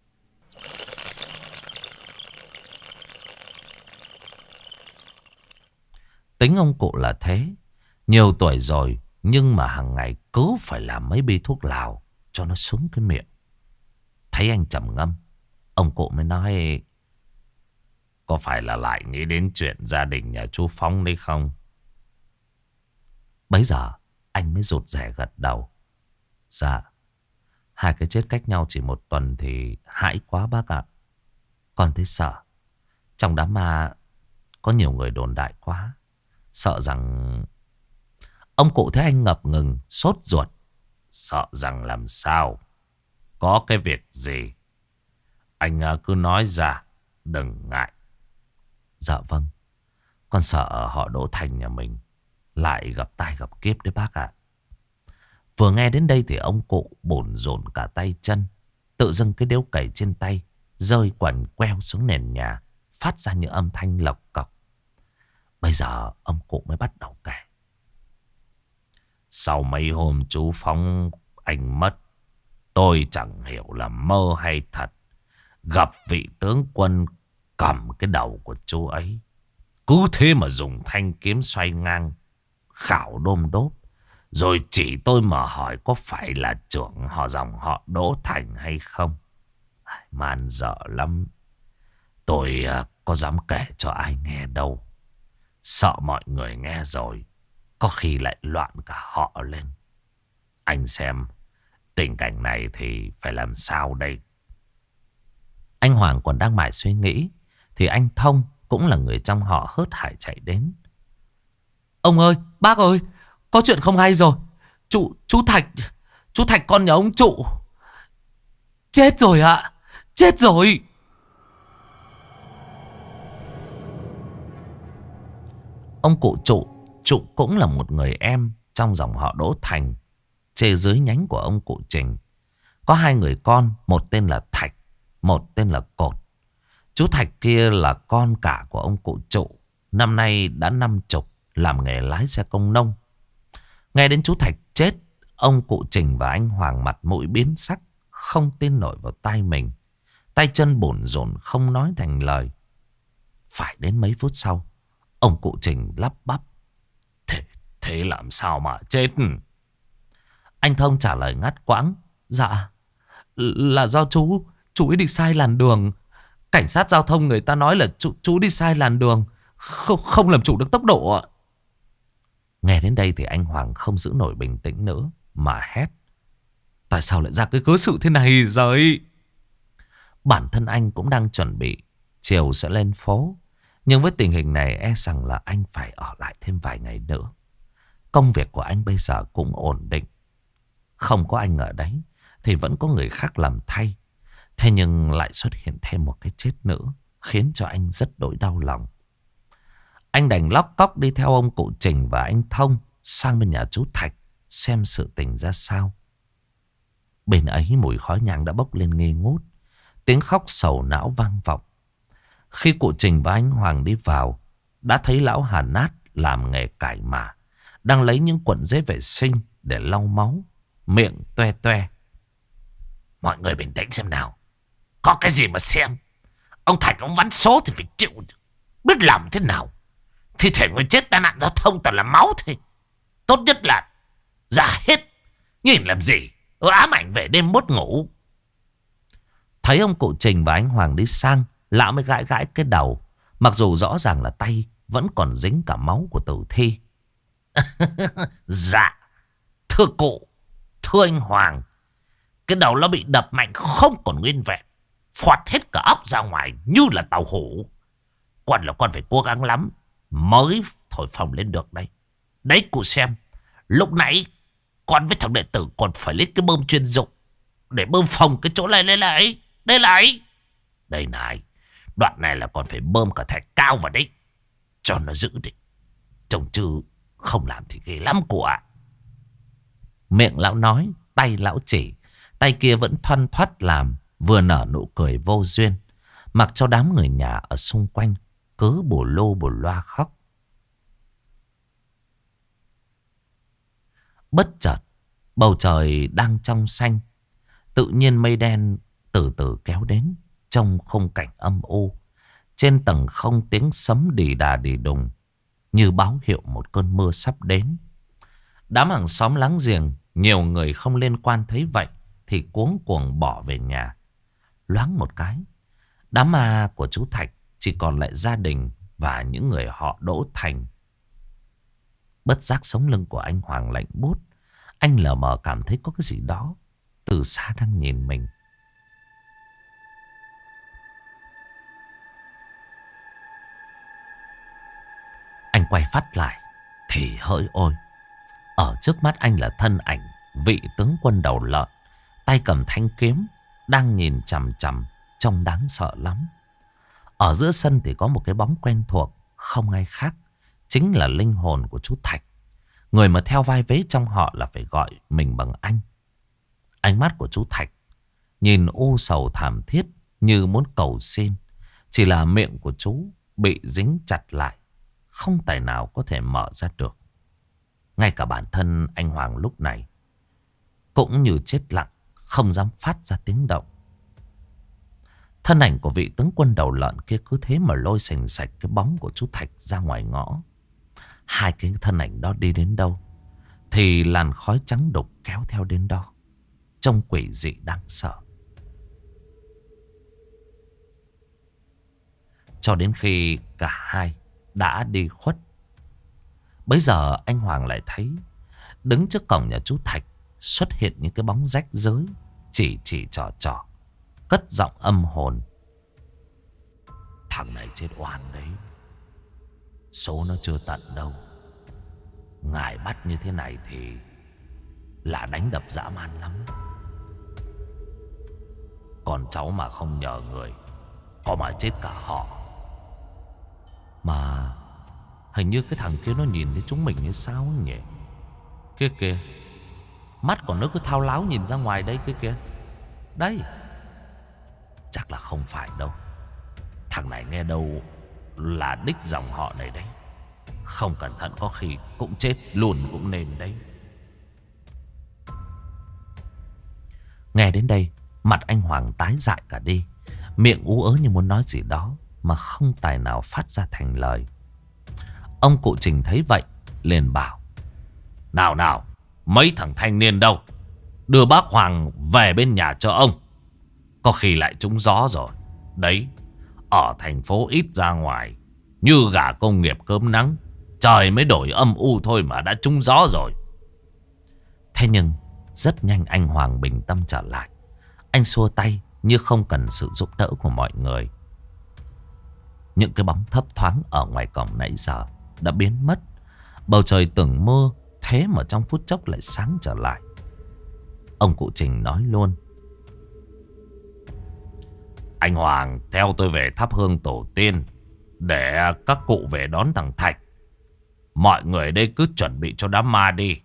Tính ông cụ là thế, nhiều tuổi rồi nhưng mà hàng ngày cứ phải làm mấy bi thuốc lào cho nó sướng cái miệng. Thấy anh trầm ngâm, ông cụ mới nói: có phải là lại nghĩ đến chuyện gia đình nhà chú Phong đấy không? Bấy giờ anh mới rụt rè gật đầu. Dạ, hai cái chết cách nhau chỉ 1 tuần thì hãi quá bác ạ. Con thấy sợ. Trong đám ma có nhiều người đồn đại quá. Sợ rằng... Ông cụ thấy anh ngập ngừng, sốt ruột. Sợ rằng làm sao? Có cái việc gì? Anh cứ nói ra, đừng ngại. Dạ vâng, con sợ họ Đỗ Thành nhà mình lại gặp tai gặp kiếp đấy bác ạ. Vừa nghe đến đây thì ông cụ bủn rủn cả tay chân. Tự dưng cái điếu cày trên tay rơi quằn queo xuống nền nhà, phát ra những âm thanh lộc cọc. Bây giờ ông cụ mới bắt đầu kể. Sau mấy hôm chú Phong anh mất, tôi chẳng hiểu là mơ hay thật, gặp vị tướng quân cầm cái đầu của chú ấy. Cứ thế mà dùng thanh kiếm xoay ngang, khảo đôm đốp. Rồi chỉ tôi mà hỏi có phải là trưởng họ dòng họ Đỗ Thành hay không. Man dợ lắm. Tôi có dám kể cho ai nghe đâu. Sợ mọi người nghe rồi có khi lại loạn cả họ lên. Anh xem tình cảnh này thì phải làm sao đây? Anh Hoàng còn đang mải suy nghĩ thì anh Thông, cũng là người trong họ, hớt hải chạy đến. Ông ơi, bác ơi, có chuyện không hay rồi. Chú Thạch con nhà ông Trụ chết rồi ạ. Chết rồi. Ông cụ Trụ cũng là một người em trong dòng họ Đỗ Thành, trên dưới nhánh của ông cụ Trình. Có 2 người con, một tên là Thạch, một tên là Cột. Chú Thạch kia là con cả của ông cụ Trụ, năm nay đã 50, làm nghề lái xe công nông. Nghe đến chú Thạch chết, ông cụ Trình và anh Hoàng mặt mũi biến sắc, không tin nổi vào tai mình. Tay chân bủn rủn không nói thành lời. Phải đến mấy phút sau, ông cụ Trình lắp bắp: Thế làm sao mà chết? Anh Thông trả lời ngắt quãng: Dạ, là do chú ấy đi sai làn đường. Cảnh sát giao thông người ta nói là chú đi sai làn đường, không làm chủ được tốc độ ạ. Nghe đến đây thì anh Hoàng không giữ nổi bình tĩnh nữa mà hét: Tại sao lại ra cái cớ sự thế này rồi? Bản thân anh cũng đang chuẩn bị chiều sẽ lên phố, Nhưng với tình hình này e rằng là anh phải ở lại thêm vài ngày nữa. Công việc của anh bây giờ cũng ổn định. Không có anh ở đấy thì vẫn có người khác làm thay. Thế nhưng lại xuất hiện thêm một cái chết nữa, khiến cho anh rất đỗi đau lòng. Anh đành lóc cóc đi theo ông cụ Trình và anh Thông sang bên nhà chú Thạch xem sự tình ra sao. Bên ấy mùi khói nhang đã bốc lên nghi ngút, tiếng khóc sầu não vang vọng. Khi cụ Trình và anh Hoàng đi vào, đã thấy lão Hà Nát làm nghề cải mả, đang lấy những cuộn giấy vệ sinh để lau máu, miệng toe toe. Mọi người bình tĩnh xem nào. Có cái gì mà xem. Ông Thạch ông vắn số thì phải chịu. Biết làm thế nào. Thi thể người chết tai nạn giao thông toàn là máu thôi. Tốt nhất là ra hết. Nhìn làm gì. Ám ảnh về đêm mốt ngủ. Thấy ông cụ Trình và anh Hoàng đi sang, lão mới gãi gãi cái đầu. Mặc dù rõ ràng là tay vẫn còn dính cả máu của tử thi. Dạ. Thưa cụ. Thưa anh Hoàng. Cái đầu nó bị đập mạnh không còn nguyên vẹn. Phọt hết cả óc ra ngoài như là tàu hủ. Con là con phải cố gắng lắm mới thổi phồng lên được đấy. Đấy cụ xem. Lúc nãy con với thằng đệ tử còn phải lấy cái bơm chuyên dụng để bơm phồng cái chỗ này lên lại. Đây này. Đây này. Đoạn này là còn phải bơm cả thạch cao vào đấy. Cho nó giữ đi. Chồng chứ không làm thì ghê lắm cụ ạ. Miệng lão nói, tay lão chỉ. Tay kia vẫn thoăn thoắt làm, vừa nở nụ cười vô duyên. Mặc cho đám người nhà ở xung quanh cứ bù lô bù loa khóc. Bất chợt, bầu trời đang trong xanh. Tự nhiên mây đen từ từ kéo đến trong khung cảnh âm u. Trên tầng không tiếng sấm đì đà đì đùng, như báo hiệu một cơn mưa sắp đến. Đám hàng xóm láng giềng, nhiều người không liên quan thấy vậy thì cuống cuồng bỏ về nhà. Loáng một cái, đám ma của chú Thạch chỉ còn lại gia đình và những người họ Đỗ Thành. Bất giác sống lưng của anh Hoàng lạnh buốt. Anh lờ mờ cảm thấy có cái gì đó từ xa đang nhìn mình. Anh quay phát lại thì hỡi ôi, ở trước mắt anh là thân ảnh vị tướng quân đầu lợn, tay cầm thanh kiếm, đang nhìn chằm chằm, trông đáng sợ lắm. Ở giữa sân thì có một cái bóng quen thuộc, không ai khác, chính là linh hồn của chú Thạch. Người mà theo vai vế trong họ là phải gọi mình bằng anh. Ánh mắt của chú Thạch nhìn u sầu thảm thiết như muốn cầu xin. Chỉ là miệng của chú bị dính chặt lại, không tài nào có thể mở ra được. Ngay cả bản thân anh Hoàng lúc này cũng như chết lặng, không dám phát ra tiếng động. Thân ảnh của vị tướng quân đầu lợn kia cứ thế mà lôi sành sạch cái bóng của chú Thạch ra ngoài ngõ. Hai cái thân ảnh đó đi đến đâu thì làn khói trắng đục kéo theo đến đó, trông quỷ dị đáng sợ. Cho đến khi cả hai đã đi khuất, bấy giờ anh Hoàng lại thấy đứng trước cổng nhà chú Thạch xuất hiện những cái bóng rách rới, chỉ trò trò, cất giọng âm hồn. Thằng này chết oan đấy. Số nó chưa tận đâu. Ngài bắt như thế này thì là đánh đập dã man lắm. Còn cháu mà không nhờ người, có mà chết cả họ. Mà hình như cái thằng kia nó nhìn thấy chúng mình như sao ấy nhỉ. Kia kìa, mắt còn nó cứ thao láo nhìn ra ngoài đây kia kìa. Đây, chắc là không phải đâu. Thằng này nghe đâu là đích dòng họ này đấy. Không cẩn thận có khi cũng chết luôn cũng nên đấy. Nghe đến đây, mặt anh Hoàng tái dại cả đi, miệng ú ớ như muốn nói gì đó mà không tài nào phát ra thành lời. Ông cụ Trình thấy vậy liền bảo: Nào nào, mấy thằng thanh niên đâu, đưa bác Hoàng về bên nhà cho ông. Có khi lại trúng gió rồi. Đấy, ở thành phố ít ra ngoài, như gà công nghiệp cơm nắng, trời mới đổi âm u thôi mà đã trúng gió rồi. Thế nhưng rất nhanh anh Hoàng bình tâm trở lại. Anh xua tay như không cần sự giúp đỡ của mọi người. Những cái bóng thấp thoáng ở ngoài cổng nãy giờ đã biến mất. Bầu trời tưởng mưa, thế mà trong phút chốc lại sáng trở lại. Ông cụ Trình nói luôn: Anh Hoàng theo tôi về thắp hương tổ tiên, để các cụ về đón thằng Thạch. Mọi người ở đây cứ chuẩn bị cho đám ma đi.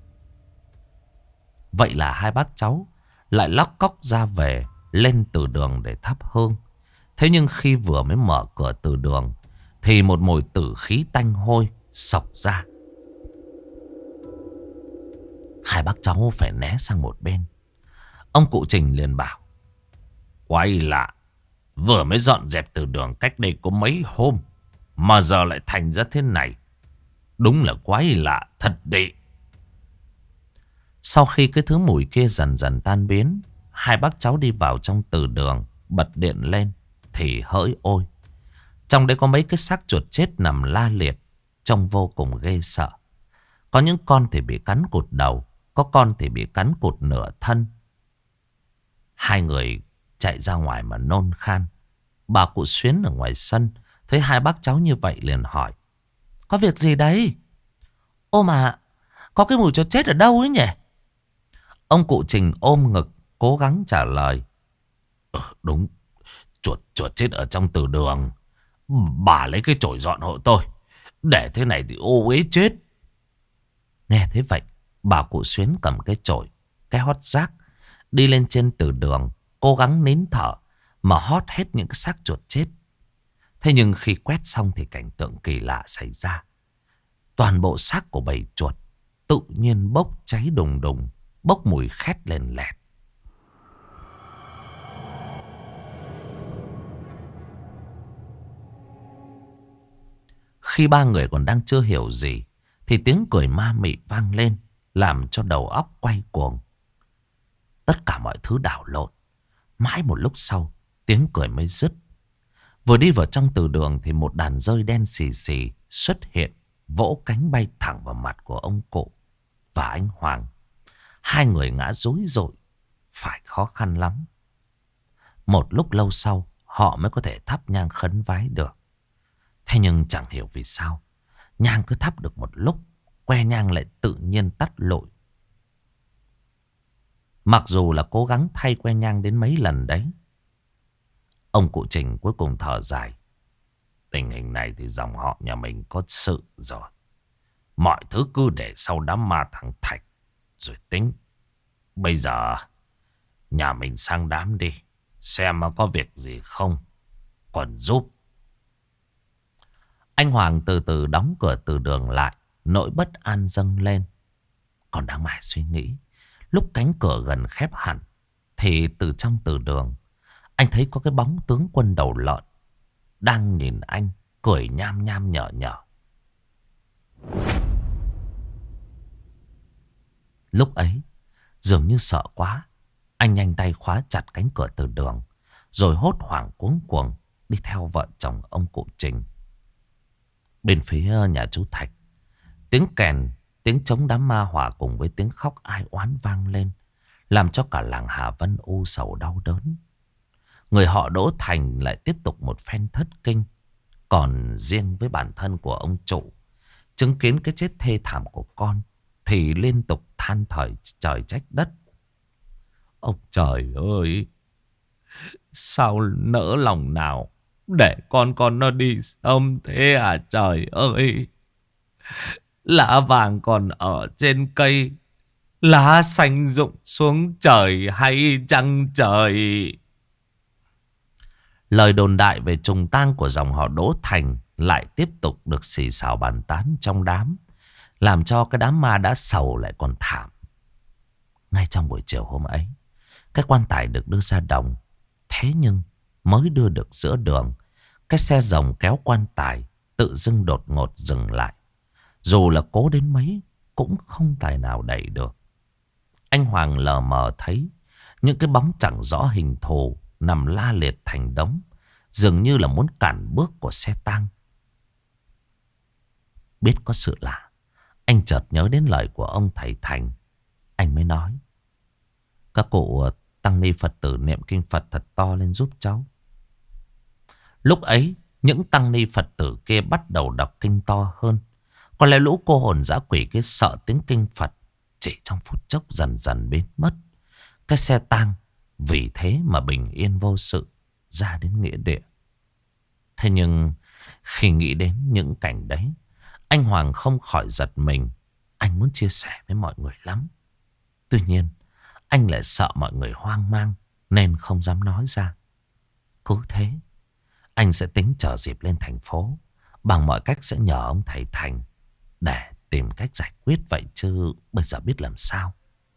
Vậy là hai bác cháu lại lóc cóc ra về, lên từ đường để thắp hương. Thế nhưng khi vừa mới mở cửa từ đường thì một mùi tử khí tanh hôi xộc ra. Hai bác cháu phải né sang một bên. Ông cụ Trình liền bảo: Quái lạ, vừa mới dọn dẹp từ đường cách đây có mấy hôm mà giờ lại thành ra thế này. Đúng là quái lạ thật đấy. Sau khi cái thứ mùi kia dần dần tan biến, hai bác cháu đi vào trong từ đường, bật điện lên thì hỡi ôi, trong đấy có mấy cái xác chuột chết nằm la liệt, trông vô cùng ghê sợ. Có những con thì bị cắn cụt đầu, có con thì bị cắn cụt nửa thân. Hai người chạy ra ngoài mà nôn khan. Bà cụ Xuyến ở ngoài sân thấy hai bác cháu như vậy liền hỏi: Có việc gì đấy? Ô mà, có cái mùi chuột chết ở đâu ấy nhỉ? Ông cụ Trình ôm ngực cố gắng trả lời: Đúng, chuột chết ở trong từ đường. Bà lấy cái chổi dọn hộ tôi, để thế này thì ô uế chết. Nghe thế vậy, bà cụ Xuyến cầm cái chổi, cái hót rác, đi lên trên từ đường, cố gắng nín thở mà hót hết những cái xác chuột chết. Thế nhưng khi quét xong thì cảnh tượng kỳ lạ xảy ra. Toàn bộ xác của bầy chuột tự nhiên bốc cháy đùng đùng, bốc mùi khét lên lẹt. Khi ba người còn đang chưa hiểu gì thì tiếng cười ma mị vang lên, làm cho đầu óc quay cuồng. Tất cả mọi thứ đảo lộn. Mãi một lúc sau, tiếng cười mới dứt. Vừa đi vào trong từ đường thì một đàn dơi đen xì xì xuất hiện, vỗ cánh bay thẳng vào mặt của ông cụ và anh Hoàng. Hai người ngã rúi rụi, phải khó khăn lắm. Một lúc lâu sau, họ mới có thể thắp nhang khấn vái được. Thế nhưng chẳng hiểu vì sao, nhang cứ thắp được một lúc, que nhang lại tự nhiên tắt lụi. Mặc dù là cố gắng thay que nhang đến mấy lần đấy. Ông cụ Trình cuối cùng thở dài: Tình hình này thì dòng họ nhà mình có sự rồi. Mọi thứ cứ để sau đám ma thằng Thạch rồi tính. Bây giờ nhà mình sang đám đi, xem có việc gì không, còn giúp. Anh Hoàng từ từ đóng cửa từ đường lại, nỗi bất an dâng lên. Còn đang mải suy nghĩ, lúc cánh cửa gần khép hẳn thì từ trong từ đường anh thấy có cái bóng tướng quân đầu lợn đang nhìn anh, cười nham nham nhở nhở. Lúc ấy dường như sợ quá, anh nhanh tay khóa chặt cánh cửa từ đường, rồi hốt hoảng cuống cuồng đi theo vợ chồng ông cụ Trình. Bên phía nhà chú Thạch, tiếng kèn, tiếng trống đám ma hòa cùng với tiếng khóc ai oán vang lên, làm cho cả làng Hà Vân u sầu đau đớn. Người họ Đỗ Thành lại tiếp tục một phen thất kinh. Còn riêng với bản thân của ông chủ, chứng kiến cái chết thê thảm của con thì liên tục than thở trời trách đất. Ông trời ơi, sao nỡ lòng nào để con nó đi sống thế à trời ơi. Lá vàng còn ở trên cây, lá xanh rụng xuống trời hay chăng trời. Lời đồn đại về trùng tang của dòng họ Đỗ Thành lại tiếp tục được xì xào bàn tán trong đám, làm cho cái đám ma đã sầu lại còn thảm. Ngay trong buổi chiều hôm ấy, cái quan tài được đưa ra đồng. Thế nhưng mới đưa được giữa đường, cái xe rồng kéo quan tài tự dưng đột ngột dừng lại. Dù là cố đến mấy cũng không tài nào đẩy được. Anh Hoàng lờ mờ thấy những cái bóng chẳng rõ hình thù nằm la liệt thành đống, dường như là muốn cản bước của xe tang. Biết có sự lạ, anh chợt nhớ đến lời của ông thầy Thành. Anh mới nói: Các cụ tăng ni Phật tử niệm kinh Phật thật to lên giúp cháu. Lúc ấy Những tăng ni Phật tử kia bắt đầu đọc kinh to hơn. Có lẽ lũ cô hồn dã quỷ kia sợ tiếng kinh Phật. Chỉ trong phút chốc dần dần biến mất. Cái xe tang vì thế mà bình yên vô sự ra đến nghĩa địa. Thế nhưng khi nghĩ đến những cảnh đấy, anh Hoàng không khỏi giật mình. Anh muốn chia sẻ với mọi người lắm. Tuy nhiên anh lại sợ mọi người hoang mang nên không dám nói ra. Cứ thế anh sẽ tính chờ dịp lên thành phố, bằng mọi cách sẽ nhờ ông thầy Thành để tìm cách giải quyết vậy, chứ bây giờ biết làm sao.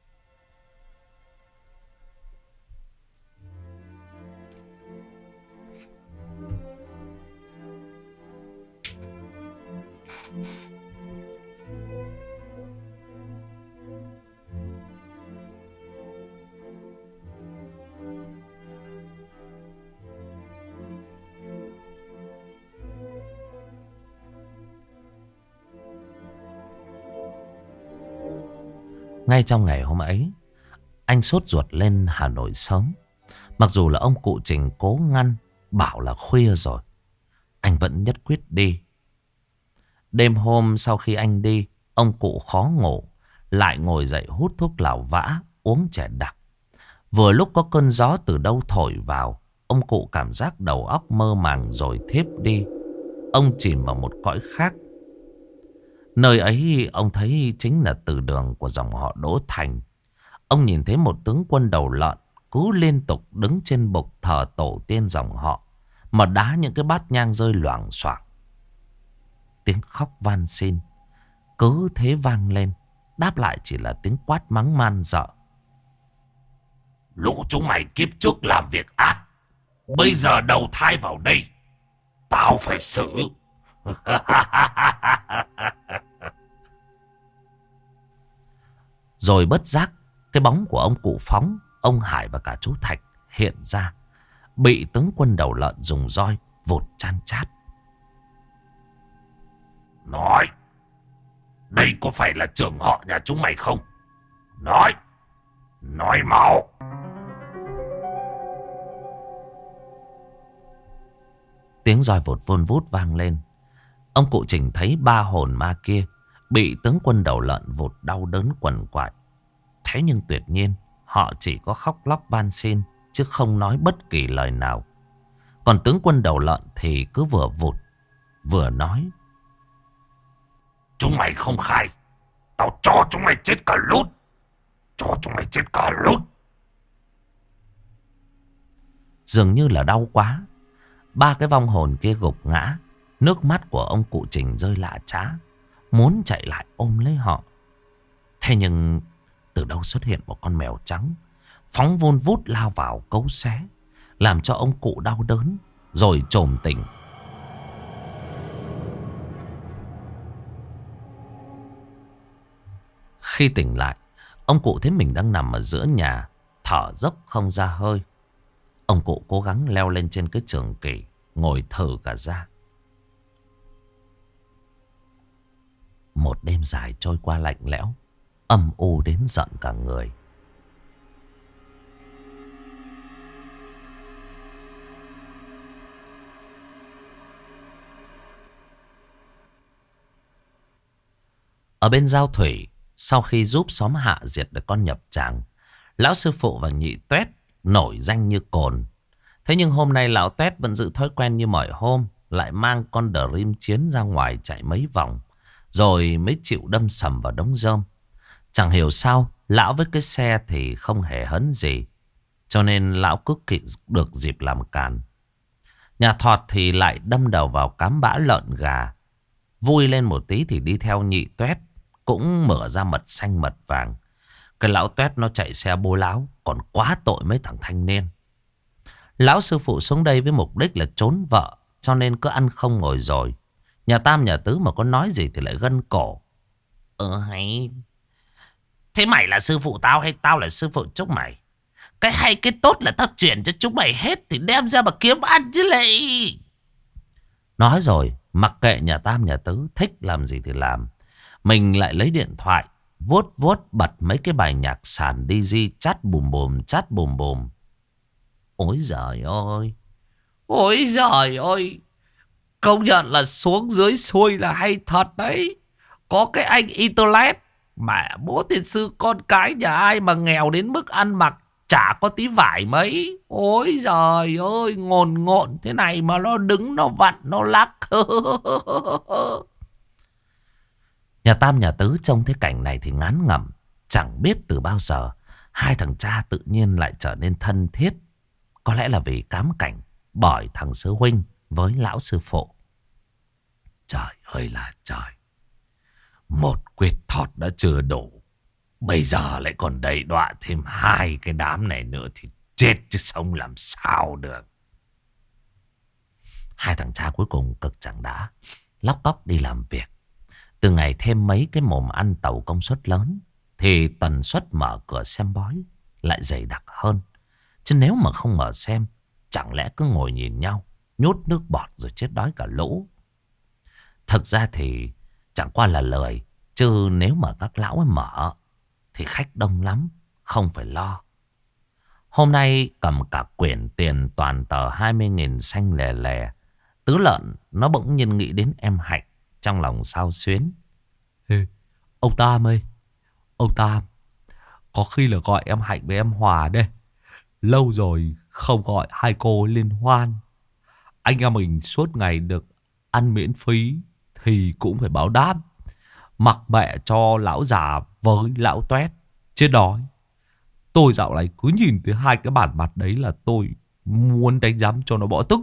Ngay trong ngày hôm ấy, anh sốt ruột lên Hà Nội sớm. Mặc dù là ông cụ Trình cố ngăn, bảo là khuya rồi, anh vẫn nhất quyết đi. Đêm hôm sau khi anh đi, ông cụ khó ngủ, lại ngồi dậy hút thuốc lào vã, uống chè đặc. Vừa lúc có cơn gió từ đâu thổi vào, ông cụ cảm giác đầu óc mơ màng rồi thiếp đi. Ông chìm vào một cõi khác. Nơi ấy ông thấy chính là từ đường của dòng họ Đỗ Thành. Ông nhìn thấy một tướng quân đầu lợn cứ liên tục đứng trên bục thờ tổ tiên dòng họ, mà đá những cái bát nhang rơi loảng xoảng. Tiếng khóc van xin cứ thế vang lên, đáp lại chỉ là tiếng quát mắng man dợ. Lũ chúng mày kiếp trước làm việc ác, bây giờ đầu thai vào đây, tao phải xử. Rồi bất giác cái bóng của ông cụ Phóng, ông Hải và cả chú Thạch hiện ra, bị tướng quân đầu lợn dùng roi vụt chan chát. Nói, đây có phải là trưởng họ nhà chúng mày không? Nói mau. Tiếng roi vụt vun vút vang lên. Ông cụ Trình thấy ba hồn ma kia bị tướng quân đầu lợn vụt đau đớn quằn quại. Thế nhưng tuyệt nhiên họ chỉ có khóc lóc van xin, chứ không nói bất kỳ lời nào. Còn tướng quân đầu lợn thì cứ vừa vụt vừa nói. Chúng mày không khai, tao cho chúng mày chết cả lút. Dường như là đau quá, ba cái vong hồn kia gục ngã. Nước mắt của ông cụ Trình rơi lạ trá, muốn chạy lại ôm lấy họ. Thế nhưng từ đâu xuất hiện một con mèo trắng, phóng vun vút lao vào cấu xé, làm cho ông cụ đau đớn, rồi chồm tỉnh. Khi tỉnh lại, ông cụ thấy mình đang nằm ở giữa nhà, thở dốc không ra hơi. Ông cụ cố gắng leo lên trên cái trường kỷ, ngồi thở cả ra. Một đêm dài trôi qua lạnh lẽo, âm u đến giận cả người. Ở bên Giao Thủy, sau khi giúp xóm Hạ diệt được con nhập tràng, lão sư phụ và nhị Tuét nổi danh như cồn. Thế nhưng hôm nay lão Tuét vẫn giữ thói quen như mọi hôm, lại mang con Dream Chiến ra ngoài chạy mấy vòng, rồi mới chịu đâm sầm vào đống rơm. Chẳng hiểu sao lão với cái xe thì không hề hấn gì, cho nên lão cứ kỵ được dịp làm càn. Nhà Thọt thì lại đâm đầu vào cám bã lợn gà. Vui lên một tí thì đi theo nhị Tuét, cũng mở ra mật xanh mật vàng. Cái lão Tuét nó chạy xe bố láo, còn quá tội mấy thằng thanh niên. Lão sư phụ xuống đây với mục đích là trốn vợ, cho nên cứ ăn không ngồi rồi. Nhà Tam nhà Tứ mà có nói gì thì lại gân cổ. Hay. Thế mày là sư phụ tao hay tao là sư phụ chúng mày? Cái hay cái tốt là tao chuyển cho chúng mày hết thì đem ra mà kiếm ăn chứ lại. Nói rồi, mặc kệ nhà Tam nhà Tứ thích làm gì thì làm. Mình lại lấy điện thoại, vuốt vuốt bật mấy cái bài nhạc sàn DJ chát bùm bùm, chát bùm bùm. Ôi giời ơi! Ôi giời ơi! Công nhận là xuống dưới xuôi là hay thật đấy. Có cái anh internet. Mẹ bố tiên sư, con cái nhà ai mà nghèo đến mức ăn mặc chả có tí vải mấy. Ôi giời ơi, ngồn ngộn thế này mà nó đứng, nó vặn, nó lắc. Nhà Tam nhà Tứ trông thấy cảnh này thì ngán ngẩm. Chẳng biết từ bao giờ hai thằng cha tự nhiên lại trở nên thân thiết. Có lẽ là vì cám cảnh bởi thằng sư huynh với lão sư phụ. Trời ơi là trời. Một quyệt thọt đã chưa đủ, bây giờ lại còn đầy đọa thêm hai cái đám này nữa thì chết chứ sống làm sao được. Hai thằng cha cuối cùng cực chẳng đã lóc cóc đi làm việc. Từ ngày thêm mấy cái mồm ăn tàu công suất lớn thì tần suất mở cửa xem bói lại dày đặc hơn. Chứ nếu mà không mở xem, chẳng lẽ cứ ngồi nhìn nhau nhốt nước bọt rồi chết đói cả lũ. Thực ra thì chẳng qua là lời, chứ nếu mà các lão ấy mở thì khách đông lắm, không phải lo. Hôm nay cầm cả quyển tiền toàn tờ 20.000 xanh lè lè. Tứ Lợn nó bỗng nhiên nghĩ đến em Hạnh, trong lòng xao xuyến. Ê, ông Tam ơi, ông Tam, có khi là gọi em Hạnh với em Hòa đây. Lâu rồi không gọi hai cô liên hoan. Anh em mình suốt ngày được ăn miễn phí thì cũng phải báo đáp. Mặc mẹ cho lão già với lão toét chết đói. Tôi dạo này cứ nhìn thấy hai cái bản mặt đấy là tôi muốn đánh giám cho nó bỏ tức.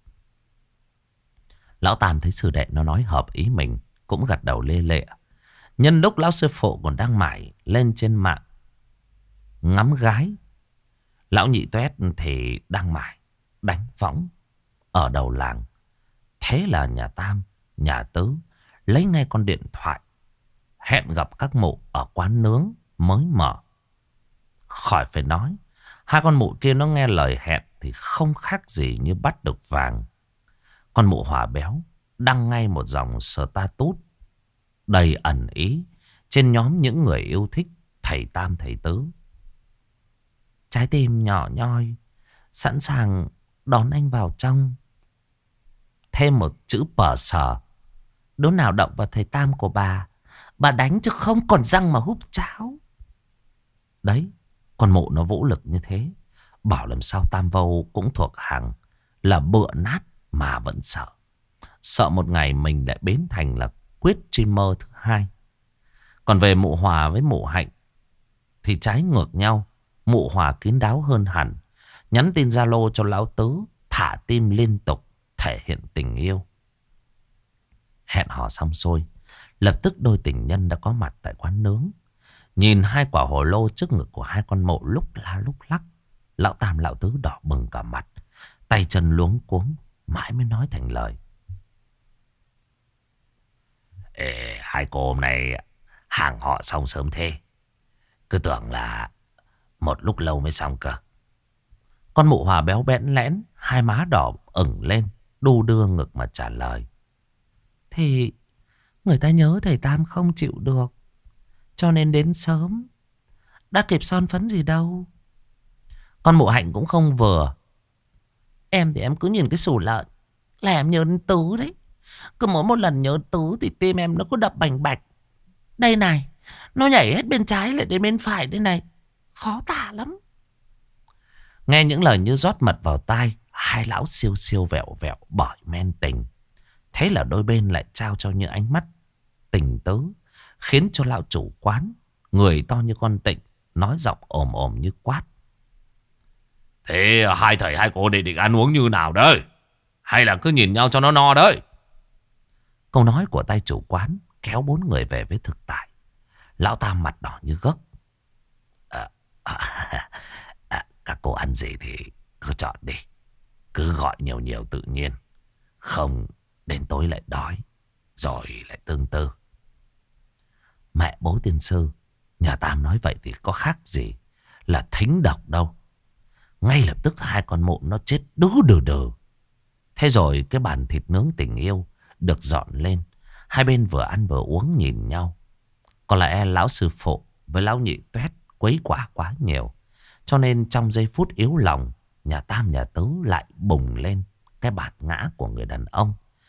Lão Tam thấy sư đệ nó nói hợp ý mình, cũng gật đầu lê lệ. Nhân lúc lão sư phụ còn đang mải lên trên mạng ngắm gái, lão nhị toét thì đang mải đánh võng ở đầu làng. Thế là nhà Tam, nhà Tứ lấy ngay con điện thoại hẹn gặp các mụ ở quán nướng mới mở. Khỏi phải nói, hai con mụ kia nó nghe lời hẹn thì không khác gì như bắt được vàng. Con mụ Hòa béo đăng ngay một dòng status đầy ẩn ý trên nhóm những người yêu thích thầy Tam thầy Tứ. Trái tim nhỏ nhoi sẵn sàng đón anh vào trong. Thêm một chữ bờ sờ. Đứa nào động vào thầy Tam của bà đánh chứ không còn răng mà húp cháo. Đấy, con mụ nó vũ lực như thế, bảo làm sao Tam Vâu cũng thuộc hàng là bựa nát mà vẫn sợ. Sợ một ngày mình lại biến thành là quyết streamer thứ hai. Còn về mụ Hòa với mụ Hạnh thì trái ngược nhau. Mụ Hòa kín đáo hơn hẳn, nhắn tin Zalo cho lão Tứ, thả tim liên tục, thể hiện tình yêu. Hẹn hò xong xuôi, lập tức đôi tình nhân đã có mặt tại quán nướng. Nhìn hai quả hồ lô trước ngực của hai con mụ lúc la lúc lắc, lão Tam lão Tứ đỏ bừng cả mặt, tay chân luống cuống, mãi mới nói thành lời. Ê, hai cô hôm nay hàng họ xong sớm thế. Cứ tưởng là một lúc lâu mới xong cơ. Con mụ Hòa béo bẽn lẽn, hai má đỏ ửng lên, đu đưa ngực mà trả lời. Thì người ta nhớ thầy Tam không chịu được, cho nên đến sớm. Đã kịp son phấn gì đâu. Con mụ Hạnh cũng không vừa. Em thì em cứ nhìn cái xù lợn là em nhớ đến Tứ đấy. Cứ mỗi một lần nhớ Tứ thì tim em nó cứ đập bành bạch. Đây này, nó nhảy hết bên trái lại đến bên phải đây này. Khó tả lắm. Nghe những lời như rót mật vào tai, hai lão siêu siêu vẹo vẹo bởi men tình. Thế là đôi bên lại trao cho những ánh mắt tình tứ, khiến cho lão chủ quán, người to như con Tịnh, nói giọng ồm ồm như quát. Thế hai thầy hai cô định ăn uống như nào đấy? Hay là cứ nhìn nhau cho nó no đấy? Câu nói của tay chủ quán kéo bốn người về với thực tại. Lão Tam mặt đỏ như gấc. Các cô ăn gì thì cứ chọn đi. Cứ gọi nhiều nhiều tự nhiên. Không đến tối lại đói, rồi lại tương tư. Mẹ bố tiên sư, nhà Tam nói vậy thì có khác gì là thính độc đâu. Ngay lập tức hai con mụ nó chết đứ đừ đừ. Thế rồi cái bàn thịt nướng tình yêu được dọn lên. Hai bên vừa ăn vừa uống nhìn nhau. Có lẽ lão sư phụ với lão nhị toét quấy quả quá nhiều, cho nên trong giây phút yếu lòng, nhà Tam nhà Tứ lại bùng lên cái bạt ngã của người đàn ông.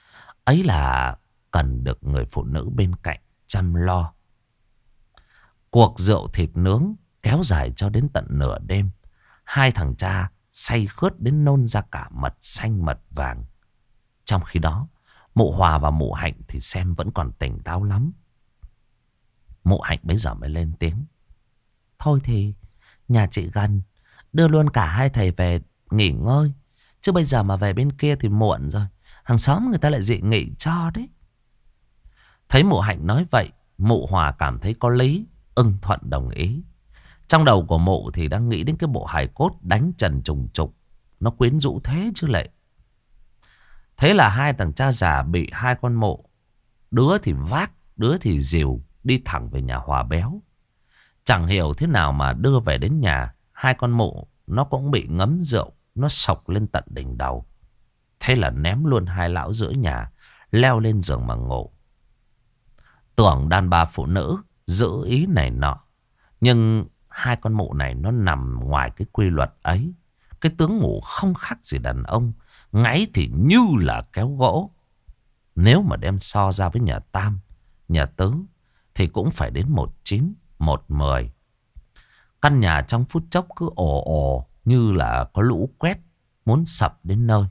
ấy là cần được người phụ nữ bên cạnh chăm lo. Cuộc rượu thịt nướng kéo dài cho đến tận nửa đêm. Hai thằng cha say khướt đến nôn ra cả mật xanh mật vàng. Trong khi đó, mụ Hòa và mụ Hạnh thì xem vẫn còn tỉnh táo lắm. Mụ Hạnh bấy giờ mới lên tiếng. Thôi thì nhà chị gần, đưa luôn cả hai thầy về nghỉ ngơi. Chứ bây giờ mà về bên kia thì muộn rồi. Hàng xóm người ta lại dị nghị cho đấy. Thấy mụ Hạnh nói vậy, mụ Hòa cảm thấy có lý, ưng thuận đồng ý. Trong đầu của mụ thì đang nghĩ đến cái bộ hài cốt đánh trần trùng trục. Nó quyến rũ thế chứ lệ. Thế là hai thằng cha già bị hai con mụ, đứa thì vác, đứa thì dìu, đi thẳng về nhà Hòa béo. Chẳng hiểu thế nào mà đưa về đến nhà, hai con mụ nó cũng bị ngấm rượu, nó sộc lên tận đỉnh đầu. Thế là ném luôn hai lão giữa nhà, leo lên giường mà ngủ. Tưởng đàn bà phụ nữ giữ ý này nọ, nhưng hai con mụ này nó nằm ngoài cái quy luật ấy. Cái tướng ngủ không khác gì đàn ông, ngáy thì như là kéo gỗ. Nếu mà đem so ra với nhà Tam, nhà Tứ thì cũng phải đến 19, 10. Căn nhà trong phút chốc cứ ồ ồ như là có lũ quét muốn sập đến nơi.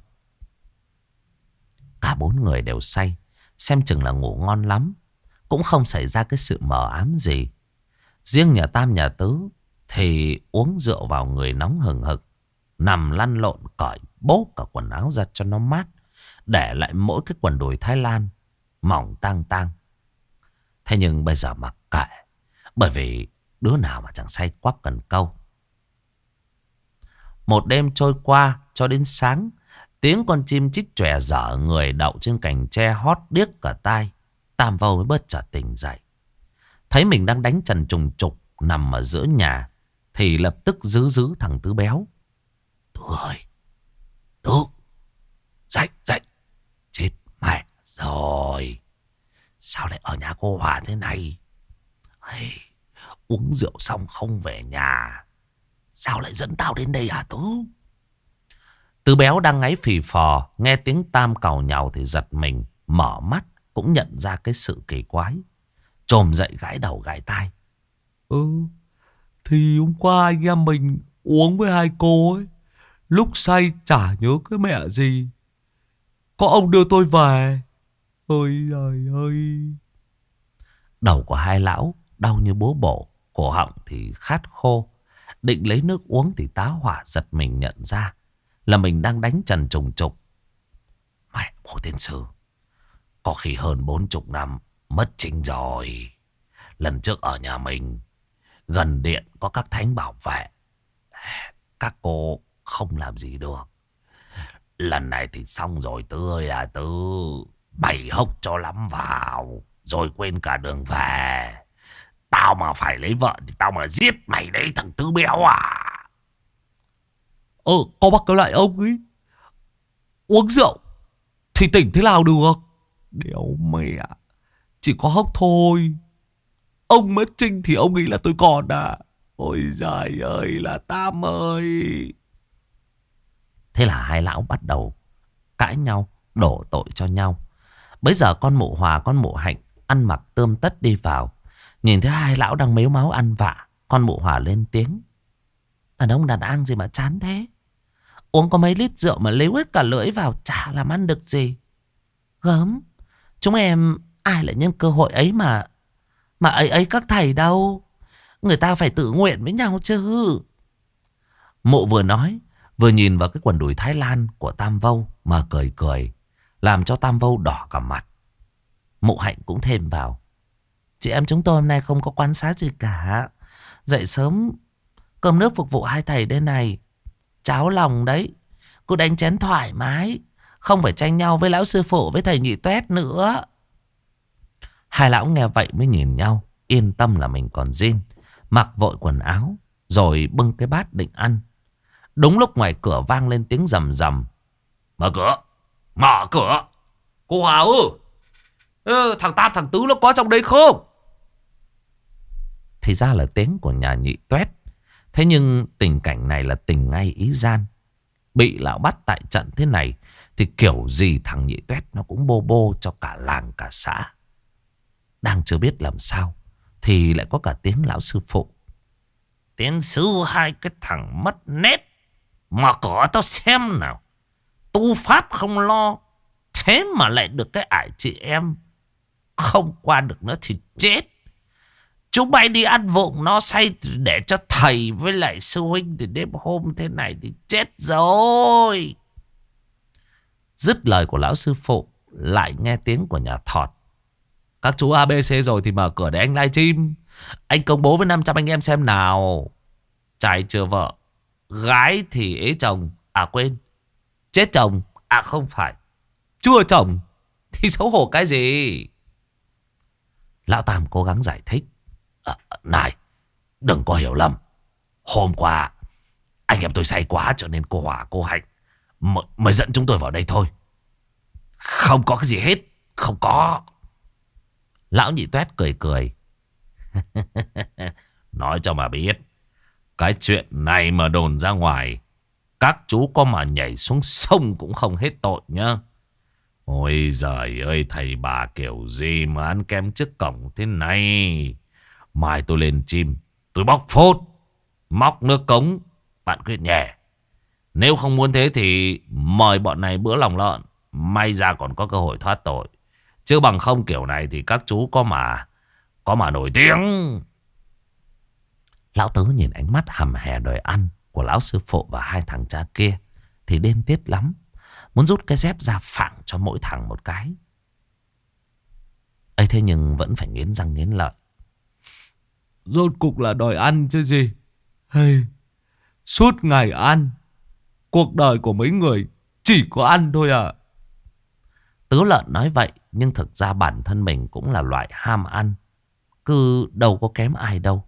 Cả bốn người đều say, xem chừng là ngủ ngon lắm, cũng không xảy ra cái sự mờ ám gì. Riêng nhà Tam nhà Tứ thì uống rượu vào người nóng hừng hực, nằm lăn lộn cởi bố cả quần áo ra cho nó mát, để lại mỗi cái quần đùi Thái Lan mỏng tang tang. Thế nhưng bây giờ mặc kệ, bởi vì đứa nào mà chẳng say quắc cần câu. Một đêm trôi qua cho đến sáng, tiếng con chim chích chòe dở người đậu trên cành tre hót điếc cả tai. Tam Vâu mới bớt chợt tỉnh dậy. Thấy mình đang đánh trần trùng trục nằm ở giữa nhà, thì lập tức giữ thằng Tứ béo. Tứ ơi, Tứ, dậy, dậy. Chết mẹ rồi, sao lại ở nhà cô Hòa thế này? Hey, uống rượu xong không về nhà, sao lại dẫn tao đến đây hả Tứ? Tứ béo đang ngáy phì phò, nghe tiếng Tam càu nhàu thì giật mình, mở mắt cũng nhận ra cái sự kỳ quái. Chồm dậy gãi đầu gãi tai. Thì hôm qua anh em mình uống với hai cô ấy, lúc say chả nhớ cái mẹ gì, có ông đưa tôi về. Ôi trời ơi. Đầu của hai lão đau như búa bổ, cổ họng thì khát khô. Định lấy nước uống thì tá hỏa giật mình nhận ra là mình đang đánh trần trùng trục. Mẹ bố tiên sư, có khi hơn 40 năm mất trinh rồi. Lần trước ở nhà mình, gần điện có các thánh bảo vệ, các cô không làm gì được. Lần này thì xong rồi Tư ơi à Tư. Mày hốc cho lắm vào, rồi quên cả đường về. Tao mà phải lấy vợ thì tao mà giết mày đấy thằng Tứ béo à. Có bắt cái lại ông ấy, uống rượu thì tỉnh thế nào được. Đéo mẹ, chỉ có hốc thôi. Ông mất trinh thì ông nghĩ là tôi còn à. Ôi giời ơi là Tam ơi. Thế là hai lão bắt đầu cãi nhau, đổ tội cho nhau. Bấy giờ con mụ Hòa, con mụ Hạnh ăn mặc tươm tất đi vào. Nhìn thấy hai lão đang mếu máo ăn vạ, con mụ Hòa lên tiếng. Đàn ông đàn an gì mà chán thế. Uống có mấy lít rượu mà lấy hết cả lưỡi vào, chả làm ăn được gì. Gớm, chúng em ai lại nhân cơ hội ấy mà ấy các thầy đâu. Người ta phải tự nguyện với nhau chứ. Mụ vừa nói vừa nhìn vào cái quần đùi Thái Lan của Tam Vâu mà cười cười, làm cho Tam Vâu đỏ cả mặt. Mụ Hạnh cũng thêm vào. Chị em chúng tôi hôm nay không có quan sát gì cả. Dậy sớm cơm nước phục vụ hai thầy đây này. Cháo lòng đấy, cứ đánh chén thoải mái, không phải tranh nhau với lão sư phụ với thầy Nhị Tuét nữa. Hai lão nghe vậy mới nhìn nhau, yên tâm là mình còn zin, mặc vội quần áo, rồi bưng cái bát định ăn. Đúng lúc ngoài cửa vang lên tiếng rầm rầm. Mở cửa, mở cửa. Cô Hòa ơi, thằng Tam thằng Tứ nó có trong đây không? Thì ra là tiếng của nhà Nhị Tuét. Thế nhưng tình cảnh này là tình ngay ý gian. Bị lão bắt tại trận thế này thì kiểu gì thằng Nhị Toét nó cũng bô bô cho cả làng cả xã. Đang chưa biết làm sao thì lại có cả tiếng lão sư phụ. Tiến sư hai cái thằng mất nét. Mà có tao xem nào. Tu pháp không lo. Thế mà lại được cái ải chị em. Không qua được nữa thì chết. Chúng bay đi ăn vụng nó say để cho thầy với lại sư huynh thì đêm hôm thế này thì chết rồi. Dứt lời của lão sư phụ, lại nghe tiếng của nhà Thọt. Các chú ABC rồi thì mở cửa để anh livestream. Anh công bố với 500 anh em xem nào. Trai chưa vợ, gái thì ế chồng. À quên, chết chồng. À không phải, chưa chồng thì xấu hổ cái gì. Lão Tam cố gắng giải thích. Này, đừng có hiểu lầm. Hôm qua anh em tôi say quá cho nên cô Hòa cô Hạnh mới dẫn chúng tôi vào đây thôi. Không có cái gì hết. Không có. Lão Nhị Toét cười cười. Nói cho mà biết, cái chuyện này mà đồn ra ngoài, các chú có mà nhảy xuống sông cũng không hết tội nhá. Ôi giời ơi, thầy bà kiểu gì mà ăn kem trước cổng thế này. Mai tôi lên chim, tôi bóc phốt, móc nước cống, bạn quyết nhè. Nếu không muốn thế thì mời bọn này bữa lòng lợn, may ra còn có cơ hội thoát tội. Chứ bằng không kiểu này thì các chú có mà nổi tiếng. Lão Tứ nhìn ánh mắt hầm hè đòi ăn của lão sư phụ và hai thằng cha kia thì điên tiết lắm. Muốn rút cái dép ra phảng cho mỗi thằng một cái. ấy thế nhưng vẫn phải nghiến răng nghiến lợi. Rốt cục là đòi ăn chứ gì. Hey, suốt ngày ăn. Cuộc đời của mấy người chỉ có ăn thôi à. Tứ Lợn nói vậy, nhưng thực ra bản thân mình cũng là loại ham ăn. Cứ đâu có kém ai đâu.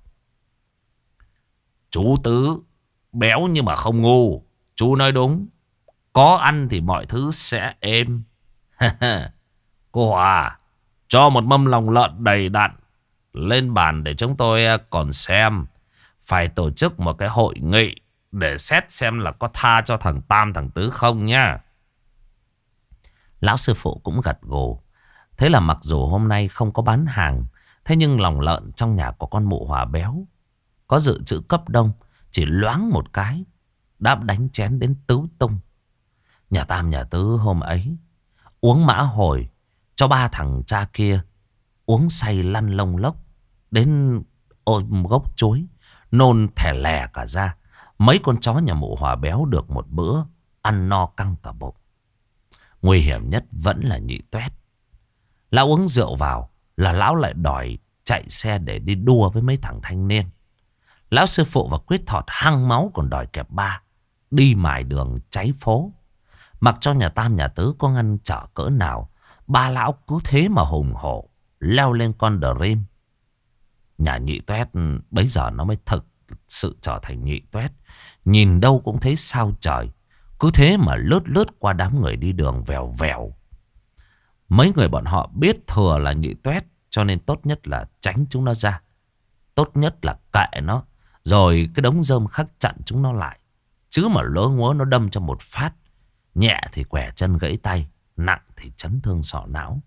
Chú Tứ béo nhưng mà không ngu. Chú nói đúng. Có ăn thì mọi thứ sẽ êm. Cô Hòa, cho một mâm lòng lợn đầy đặn lên bàn để chúng tôi còn xem. Phải tổ chức một cái hội nghị để xét xem là có tha cho thằng Tam thằng Tứ không nhá. Lão sư phụ cũng gật gù. Thế là mặc dù hôm nay không có bán hàng, thế nhưng lòng lợn trong nhà của con mụ Hòa béo có dự trữ cấp đông. Chỉ loáng một cái đã đánh chén đến tứ tung. Nhà Tam nhà Tứ hôm ấy uống mã hồi cho ba thằng cha kia uống say lăn lông lốc đến ôm gốc chuối, nôn thè lè cả ra. Mấy con chó nhà mụ Hòa béo được một bữa ăn no căng cả bụng. Nguy hiểm nhất vẫn là Nhị Toét. Lão uống rượu vào là lão lại đòi chạy xe để đi đua với mấy thằng thanh niên. Lão sư phụ và Quyết Thọt hăng máu còn đòi kẹp ba, đi mài đường cháy phố. Mặc cho nhà Tam nhà Tứ có ngăn trở cỡ nào, ba lão cứ thế mà hùng hổ leo lên con Dream. Nhà Nhị Toét bấy giờ nó mới thực sự trở thành Nhị Toét. Nhìn đâu cũng thấy sao trời. Cứ thế mà lướt lướt qua đám người đi đường vèo vèo. Mấy người bọn họ biết thừa là Nhị Toét, cho nên tốt nhất là tránh chúng nó ra. Tốt nhất là kệ nó, rồi cái đống rơm khắc chặn chúng nó lại. Chứ mà lỡ ngớ nó đâm cho một phát, nhẹ thì quẻ chân gãy tay, nặng thì chấn thương sọ não.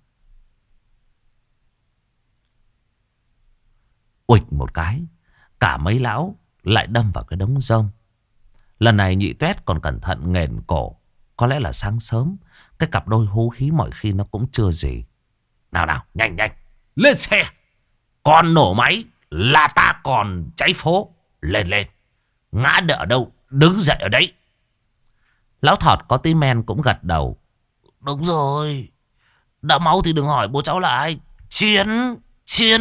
Uịch một cái, cả mấy lão lại đâm vào cái đống rơm. Lần này Nhị Toét còn cẩn thận nghền cổ. Có lẽ là sáng sớm, cái cặp đôi hú khí mọi khi nó cũng chưa gì. Nào nào, nhanh nhanh, lên xe. Còn nổ máy là ta còn cháy phố. Lên lên, ngã đỡ ở đâu, đứng dậy ở đấy. Lão Thọt có tí men cũng gật đầu. Đúng rồi, đã máu thì đừng hỏi bố cháu là ai. Chiến, chiến.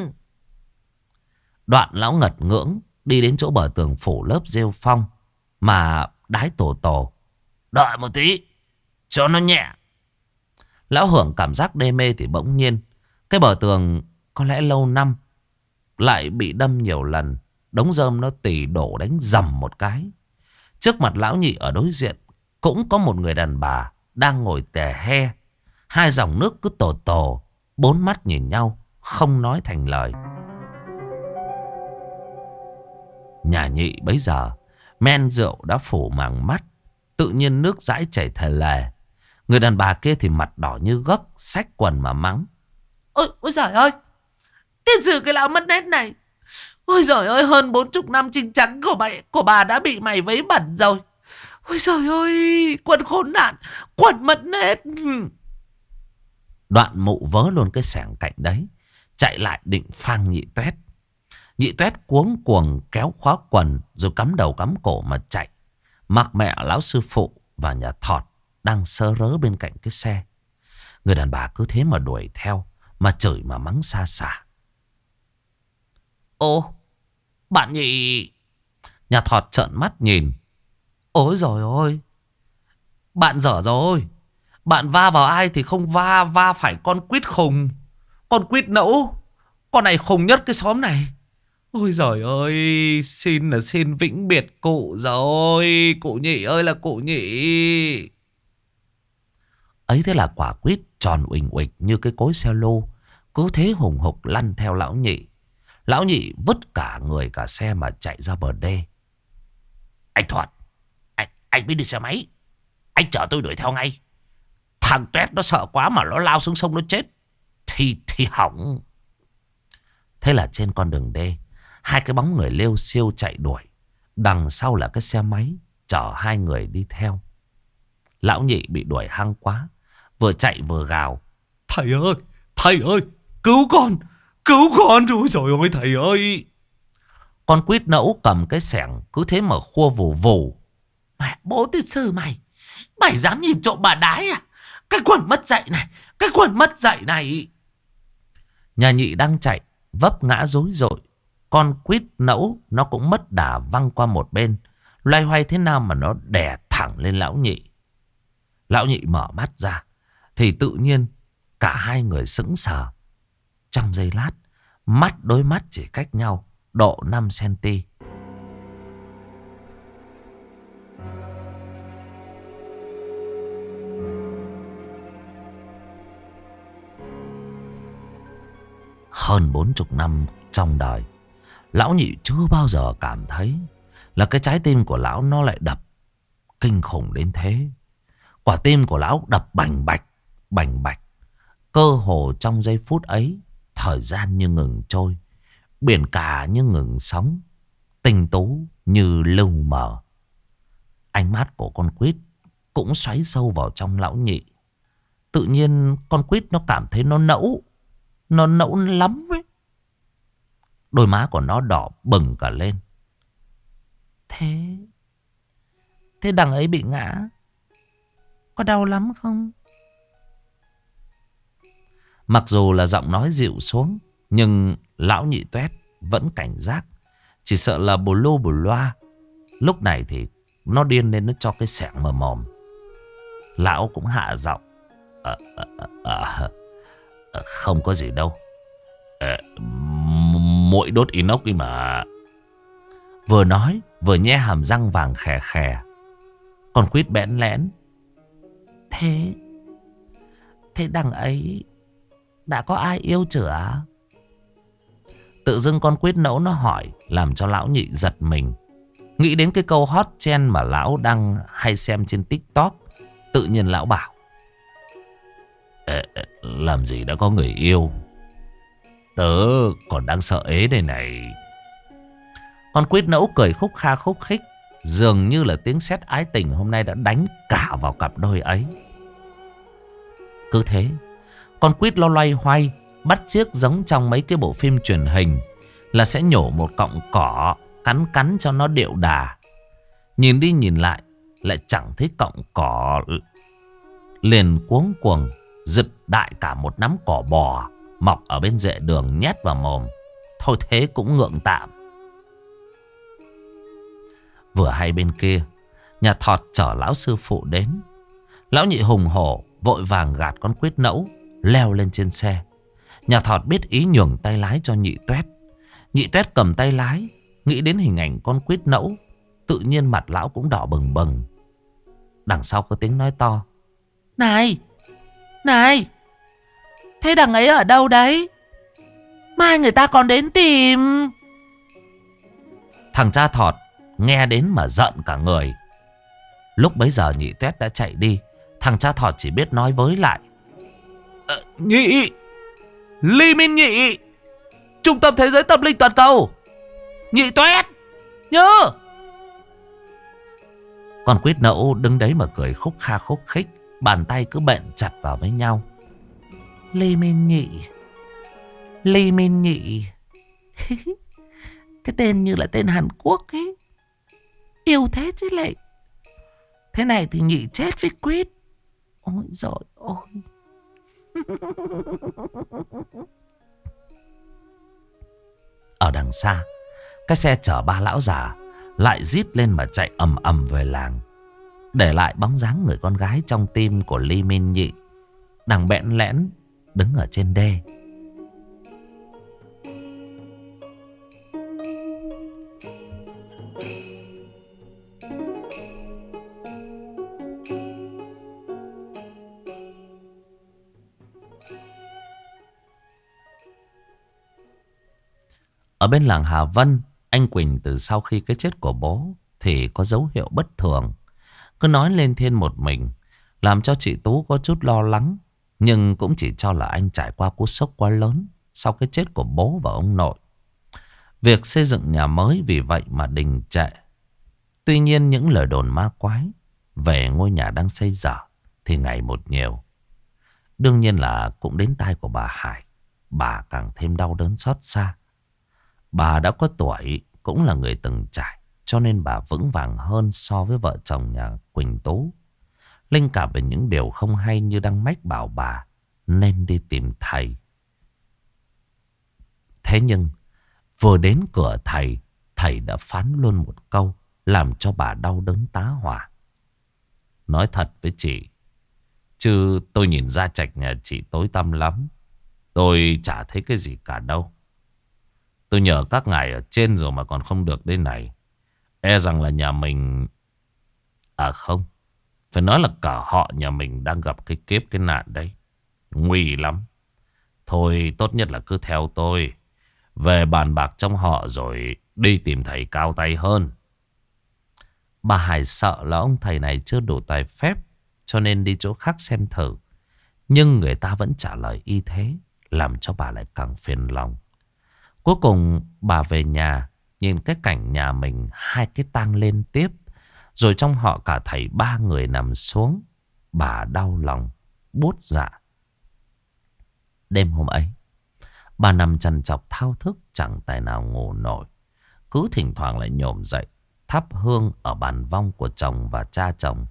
Đoạn lão ngật ngưỡng đi đến chỗ bờ tường phủ lớp rêu phong mà đái tổ tổ. Đợi một tí, cho nó nhẹ. Lão hưởng cảm giác đê mê thì bỗng nhiên cái bờ tường có lẽ lâu năm lại bị đâm nhiều lần. Đống rơm nó tỉ đổ đánh dầm một cái. Trước mặt lão Nhị ở đối diện cũng có một người đàn bà đang ngồi tè he. Hai dòng nước cứ tổ tổ, bốn mắt nhìn nhau không nói thành lời. Nhà Nhị bấy giờ men rượu đã phủ màng mắt, tự nhiên nước dãi chảy thề lề. Người đàn bà kia thì mặt đỏ như gấc, xách quần mà mắng. Ôi giời ơi, tiền sử cái lão mất nét này. Ôi giời ơi, hơn 40 năm trinh trắng của bà đã bị mày vấy bẩn rồi. Ôi giời ơi, quần khốn nạn, quần mất nét. Đoạn mụ vớ luôn cái xẻng cạnh đấy, chạy lại định phang Nhị Toét. Nhị Toét cuống cuồng kéo khóa quần rồi cắm đầu cắm cổ mà chạy, mặc mẹ lão sư phụ và nhà thọt đang sơ rớ bên cạnh cái xe. Người đàn bà cứ thế mà đuổi theo, mà chửi mà mắng xa xả. Ồ, bạn Nhị. Nhà thọt trợn mắt nhìn. Ôi giời ơi, bạn dở rồi. Bạn va vào ai thì không va phải con quýt khùng. Con quýt nẫu. Con này khùng nhất cái xóm này. Ôi giời ơi, xin vĩnh biệt cụ rồi. Cụ Nhị ơi là cụ Nhị. Ấy thế là quả quýt tròn uỳnh uịch như cái cối xe lô, cứ thế hùng hục lăn theo lão Nhị. Lão Nhị vứt cả người cả xe mà chạy ra bờ đê. Anh Thuận, anh biết đi xe máy. Anh chở tôi đuổi theo ngay. Thằng Tuét nó sợ quá mà nó lao xuống sông nó chết. Thì hỏng. Thế là trên con đường đê, hai cái bóng người lêu xiêu chạy đuổi. Đằng sau là cái xe máy chở hai người đi theo. Lão Nhị bị đuổi hăng quá, vừa chạy vừa gào. Thầy ơi, cứu con, cứu con. Ôi trời ơi, thầy ơi. Con quýt nẫu cầm cái xẻng cứ thế mà khua vù vù. Mẹ bố tiên sư mày, mày dám nhìn trộm bà đái à? Cái quần mất dạy này, cái quần mất dạy này. Nhà Nhị đang chạy vấp ngã rối rội. Con quýt nẫu nó cũng mất đà văng qua một bên, loay hoay thế nào mà nó đè thẳng lên lão Nhị. Lão Nhị mở mắt ra thì tự nhiên cả hai người sững sờ. Trong giây lát, mắt đối mắt chỉ cách nhau độ 5 cm. Hơn 40 năm trong đời, lão Nhị chưa bao giờ cảm thấy là cái trái tim của lão nó lại đập kinh khủng đến thế. Quả tim của lão đập bành bạch, bành bạch. Cơ hồ trong giây phút ấy, thời gian như ngừng trôi, biển cả như ngừng sóng, tinh tú như lưu mờ. Ánh mắt của con quýt cũng xoáy sâu vào trong lão Nhị. Tự nhiên con quýt nó cảm thấy nó nẫu lắm ấy. Đôi má của nó đỏ bừng cả lên. Thế đằng ấy bị ngã có đau lắm không? Mặc dù là giọng nói dịu xuống, nhưng lão Nhị Toét vẫn cảnh giác. Chỉ sợ là bù lô bù loa. Lúc này thì nó điên lên, nó cho cái xẻng vào mồm. Lão cũng hạ giọng. Không có gì đâu. Muỗi đốt inox đi mà. Vừa nói vừa nhe hàm răng vàng khè khè. Con quýt bẽn lẽn. Thế đằng ấy đã có ai yêu chưa? Tự dưng con quýt nẫu nó hỏi, làm cho lão Nhị giật mình. Nghĩ đến cái câu hot trend mà lão đang hay xem trên TikTok. Tự nhiên lão bảo. Làm gì đã có người yêu. Tớ còn đang sợ ế đây này. Con quýt nẫu cười khúc kha khúc khích, dường như là tiếng sét ái tình hôm nay đã đánh cả vào cặp đôi ấy. Cứ thế, con quýt lo loay hoay, bắt chước giống trong mấy cái bộ phim truyền hình, là sẽ nhổ một cọng cỏ, cắn cho nó điệu đà. Nhìn đi nhìn lại chẳng thấy cọng cỏ, liền cuống cuồng giật đại cả một nắm cỏ bò mọc ở bên rễ đường nhét vào mồm. Thôi thế cũng ngượng tạm. Vừa hay bên kia, nhà thọt chở lão sư phụ đến. Lão Nhị hùng hổ vội vàng gạt con quýt nẫu, leo lên trên xe. Nhà thọt biết ý nhường tay lái cho Nhị Toét. Nhị Toét cầm tay lái, nghĩ đến hình ảnh con quýt nẫu, tự nhiên mặt lão cũng đỏ bừng bừng. Đằng sau có tiếng nói to. Này, thế đằng ấy ở đâu đấy? Mai người ta còn đến tìm. Thằng cha thọt nghe đến mà giận cả người. Lúc bấy giờ Nhị Toét đã chạy đi. Thằng cha thỏ chỉ biết nói với lại: Nhị, Ly Min Nhị, trung tâm thế giới tâm linh toàn cầu, Nhị Toét, nhớ. Con quýt nẫu đứng đấy mà cười khúc kha khúc khích, bàn tay cứ bện chặt vào với nhau. Ly Min Nhị, Ly Min Nhị. Cái tên như là tên Hàn Quốc ấy. Yêu thế chứ lại. Thế này thì Nhị chết với quýt. Ôi giời ôi. Ở đằng xa, cái xe chở ba lão già lại rít lên mà chạy ầm ầm về làng, để lại bóng dáng người con gái trong tim của Ly Min Nhị đang bẽn lẽn đứng ở trên đê. Ở bên làng Hà Vân, anh Quỳnh từ sau khi cái chết của bố thì có dấu hiệu bất thường, cứ nói lên thiên một mình, làm cho chị Tú có chút lo lắng. Nhưng cũng chỉ cho là anh trải qua cú sốc quá lớn sau cái chết của bố và ông nội. Việc xây dựng nhà mới vì vậy mà đình trệ. Tuy nhiên những lời đồn ma quái về ngôi nhà đang xây dở thì ngày một nhiều. Đương nhiên là cũng đến tai của bà Hải, bà càng thêm đau đớn xót xa. Bà đã có tuổi, cũng là người từng trải, cho nên bà vững vàng hơn so với vợ chồng nhà Quỳnh Tú. Linh cảm về những điều không hay như đang mách bảo bà nên đi tìm thầy. Thế nhưng vừa đến cửa thầy, thầy đã phán luôn một câu làm cho bà đau đớn tá hỏa. Nói thật với chị, chứ tôi nhìn ra trạch nhà chị tối tăm lắm. Tôi chả thấy cái gì cả đâu. Tôi nhờ các ngài ở trên rồi mà còn không được đây này. E rằng là nhà mình... À không, phải nói là cả họ nhà mình đang gặp cái kiếp cái nạn đấy. Nguy lắm. Thôi tốt nhất là cứ theo tôi về bàn bạc trong họ rồi đi tìm thầy cao tay hơn. Bà Hải sợ là ông thầy này chưa đủ tài phép, cho nên đi chỗ khác xem thử. Nhưng người ta vẫn trả lời y thế, làm cho bà lại càng phiền lòng. Cuối cùng bà về nhà, nhìn cái cảnh nhà mình hai cái tang lên tiếp, rồi trong họ cả thầy ba người nằm xuống. Bà đau lòng, buốt dạ. Đêm hôm ấy, bà nằm trằn trọc thao thức chẳng tài nào ngủ nổi. Cứ thỉnh thoảng lại nhổm dậy, thắp hương ở bàn vong của chồng và cha chồng.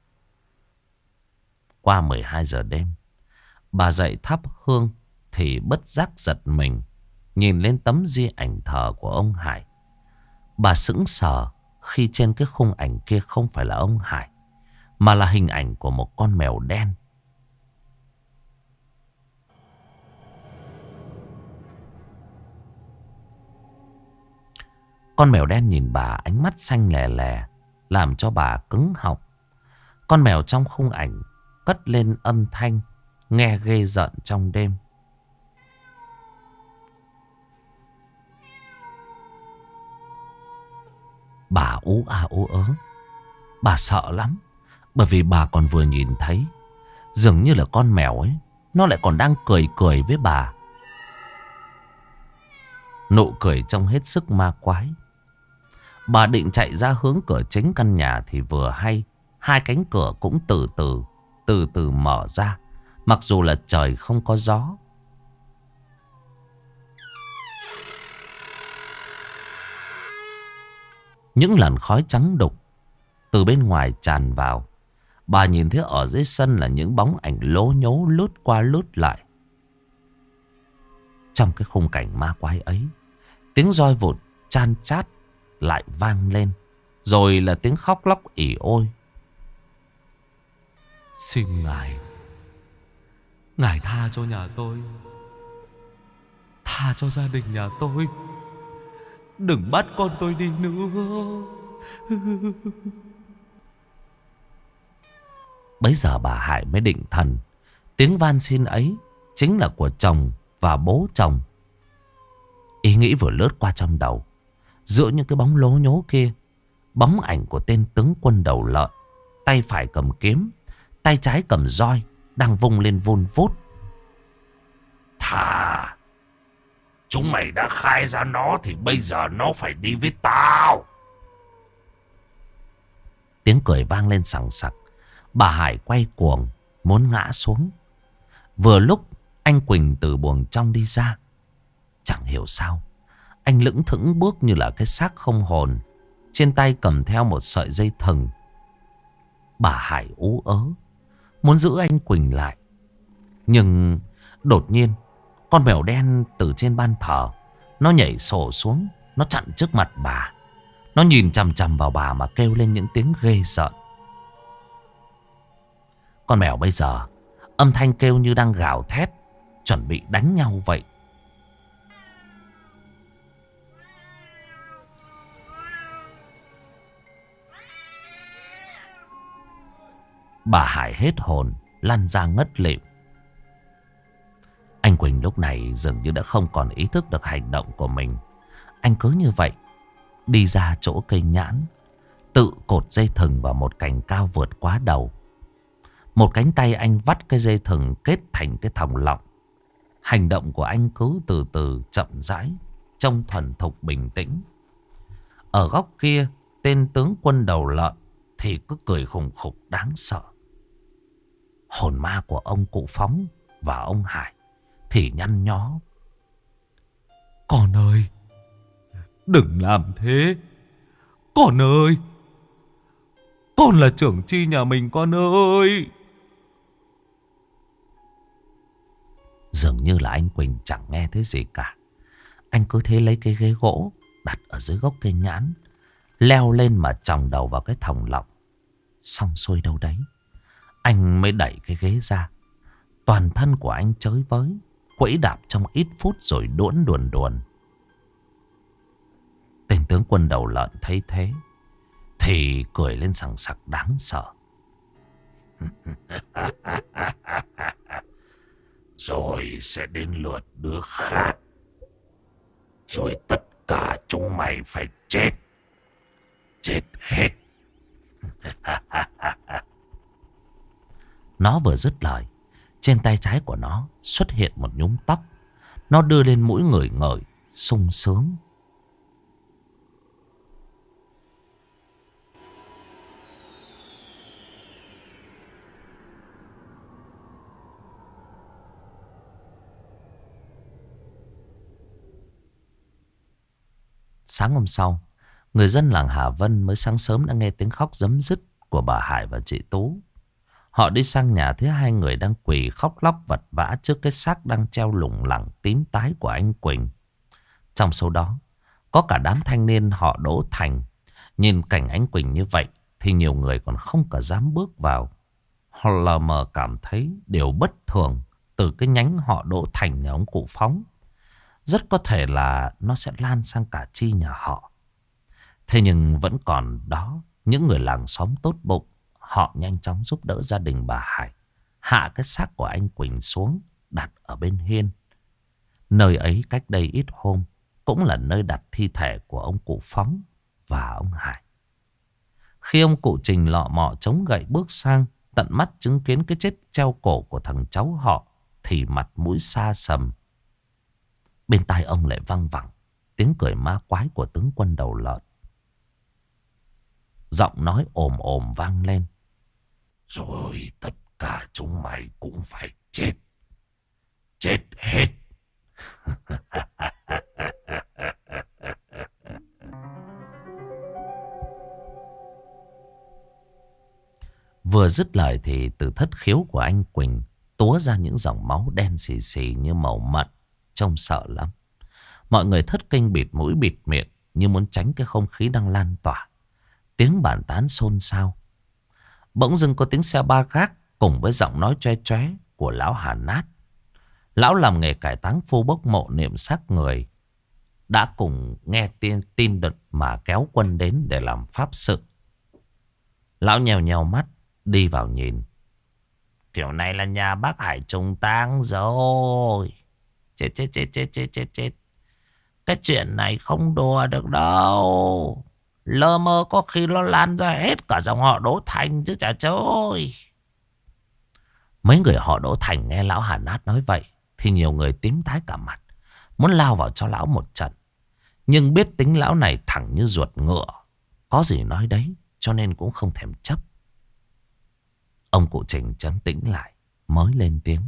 Qua 12 giờ đêm, bà dậy thắp hương thì bất giác giật mình, nhìn lên tấm di ảnh thờ của ông Hải. Bà sững sờ khi trên cái khung ảnh kia không phải là ông Hải, mà là hình ảnh của một con mèo đen. Con mèo đen nhìn bà ánh mắt xanh lè lè, làm cho bà cứng họng. Con mèo trong khung ảnh cất lên âm thanh nghe ghê rợn trong đêm. Bà ú à ú ớ. Bà sợ lắm. Bởi vì bà còn vừa nhìn thấy, dường như là con mèo ấy, nó lại còn đang cười cười với bà. Nụ cười trông hết sức ma quái. Bà định chạy ra hướng cửa chính căn nhà thì vừa hay hai cánh cửa cũng từ từ mở ra, mặc dù là trời không có gió. Những làn khói trắng đục từ bên ngoài tràn vào. Bà nhìn thấy ở dưới sân là những bóng ảnh lố nhố lướt qua lướt lại. Trong cái khung cảnh ma quái ấy, tiếng roi vụt chan chát lại vang lên, rồi là tiếng khóc lóc ỉ ôi. Xin Ngài tha cho nhà tôi, tha cho gia đình nhà tôi, đừng bắt con tôi đi nữa. Bấy giờ bà Hải mới định thần. Tiếng van xin ấy chính là của chồng và bố chồng. Ý nghĩ vừa lướt qua trong đầu, giữa những cái bóng lố nhố kia, bóng ảnh của tên tướng quân đầu lợn, tay phải cầm kiếm, tay trái cầm roi đang vung lên vun vút. Thà chúng mày đã khai ra nó thì bây giờ nó phải đi với tao. Tiếng cười vang lên sằng sặc. Bà Hải quay cuồng muốn ngã xuống. Vừa lúc anh Quỳnh từ buồng trong đi ra. Chẳng hiểu sao anh lững thững bước như là cái xác không hồn. Trên tay cầm theo một sợi dây thừng. Bà Hải ú ớ muốn giữ anh Quỳnh lại. Nhưng đột nhiên con mèo đen từ trên ban thờ nó nhảy sổ xuống. Nó chặn trước mặt bà. Nó nhìn chằm chằm vào bà mà kêu lên những tiếng ghê sợ. Con mèo bây giờ âm thanh kêu như đang gào thét, chuẩn bị đánh nhau vậy. Bà Hải hết hồn, lăn ra ngất lịm. Anh Quỳnh lúc này dường như đã không còn ý thức được hành động của mình. Anh cứ như vậy đi ra chỗ cây nhãn, tự cột dây thừng vào một cành cao vượt quá đầu. Một cánh tay anh vắt cái dây thừng kết thành cái thòng lọng. Hành động của anh cứ từ từ chậm rãi, trông thuần thục bình tĩnh. Ở góc kia, tên tướng quân đầu lợn thì cứ cười khùng khục đáng sợ. Hồn ma của ông cụ Phóng và ông Hải thì nhăn nhó. Con ơi, đừng làm thế. Con ơi, con là trưởng chi nhà mình con ơi. Dường như là anh Quỳnh chẳng nghe thấy gì cả. Anh cứ thế lấy cái ghế gỗ đặt ở dưới gốc cây nhãn, leo lên mà chòng đầu vào cái thòng lọng. Xong xuôi đâu đấy, anh mới đẩy cái ghế ra. Toàn thân của anh chới với, quẫy đạp trong ít phút rồi đuỗn đuồn đuồn. Tên tướng quân đầu lợn thấy thế thì cười lên sằng sặc đáng sợ. Rồi sẽ đến lượt đứa khác. Rồi tất cả chúng mày phải chết. Chết hết. Nó vừa dứt lời, trên tay trái của nó xuất hiện một nhúm tóc. Nó đưa lên mũi ngửi ngửi, sung sướng. Sáng hôm sau, người dân làng Hà Vân mới sáng sớm đã nghe tiếng khóc rấm rứt của bà Hải và chị Tú. Họ đi sang nhà thấy hai người đang quỳ khóc lóc vật vã trước cái xác đang treo lủng lẳng tím tái của anh Quỳnh. Trong số đó, có cả đám thanh niên họ Đỗ Thành. Nhìn cảnh anh Quỳnh như vậy thì nhiều người còn không cả dám bước vào. Họ lờ mờ cảm thấy điều bất thường từ cái nhánh họ Đỗ Thành nhà ông cụ Phóng. Rất có thể là nó sẽ lan sang cả chi nhà họ. Thế nhưng vẫn còn đó những người làng xóm tốt bụng. Họ nhanh chóng giúp đỡ gia đình bà Hải hạ cái xác của anh Quỳnh xuống, đặt ở bên hiên. Nơi ấy cách đây ít hôm cũng là nơi đặt thi thể của ông cụ Phóng và ông Hải. Khi ông cụ Trình lọ mọ chống gậy bước sang, tận mắt chứng kiến cái chết treo cổ của thằng cháu họ, thì mặt mũi xa sầm. Bên tai ông lại văng vẳng tiếng cười ma quái của tướng quân đầu lợn. Giọng nói ồm ồm vang lên. Rồi tất cả chúng mày cũng phải chết. Chết hết. Vừa dứt lời thì từ thất khiếu của anh Quỳnh túa ra những dòng máu đen xì xì như màu mận. Trông sợ lắm. Mọi người thất kinh bịt mũi bịt miệng như muốn tránh cái không khí đang lan tỏa. Tiếng bàn tán xôn xao. Bỗng dưng có tiếng xe ba gác cùng với giọng nói choe choé của lão Hà Nát. Lão làm nghề cải táng phu bốc mộ niệm xác người, đã cùng nghe tin đợt mà kéo quân đến để làm pháp sự. Lão nhèo nhèo mắt đi vào nhìn. Kiểu này là nhà bác Hải trùng tang rồi. Chết chết chết chết chết chết chết. Cái chuyện này không đùa được đâu. Lơ mơ có khi nó lan ra hết cả dòng họ Đỗ Thành chứ chả chơi. Mấy người họ Đỗ Thành nghe lão Hà Nát nói vậy thì nhiều người tím tái cả mặt, muốn lao vào cho lão một trận. Nhưng biết tính lão này thẳng như ruột ngựa, có gì nói đấy, cho nên cũng không thèm chấp. Ông cụ Trình trấn tĩnh lại, mới lên tiếng.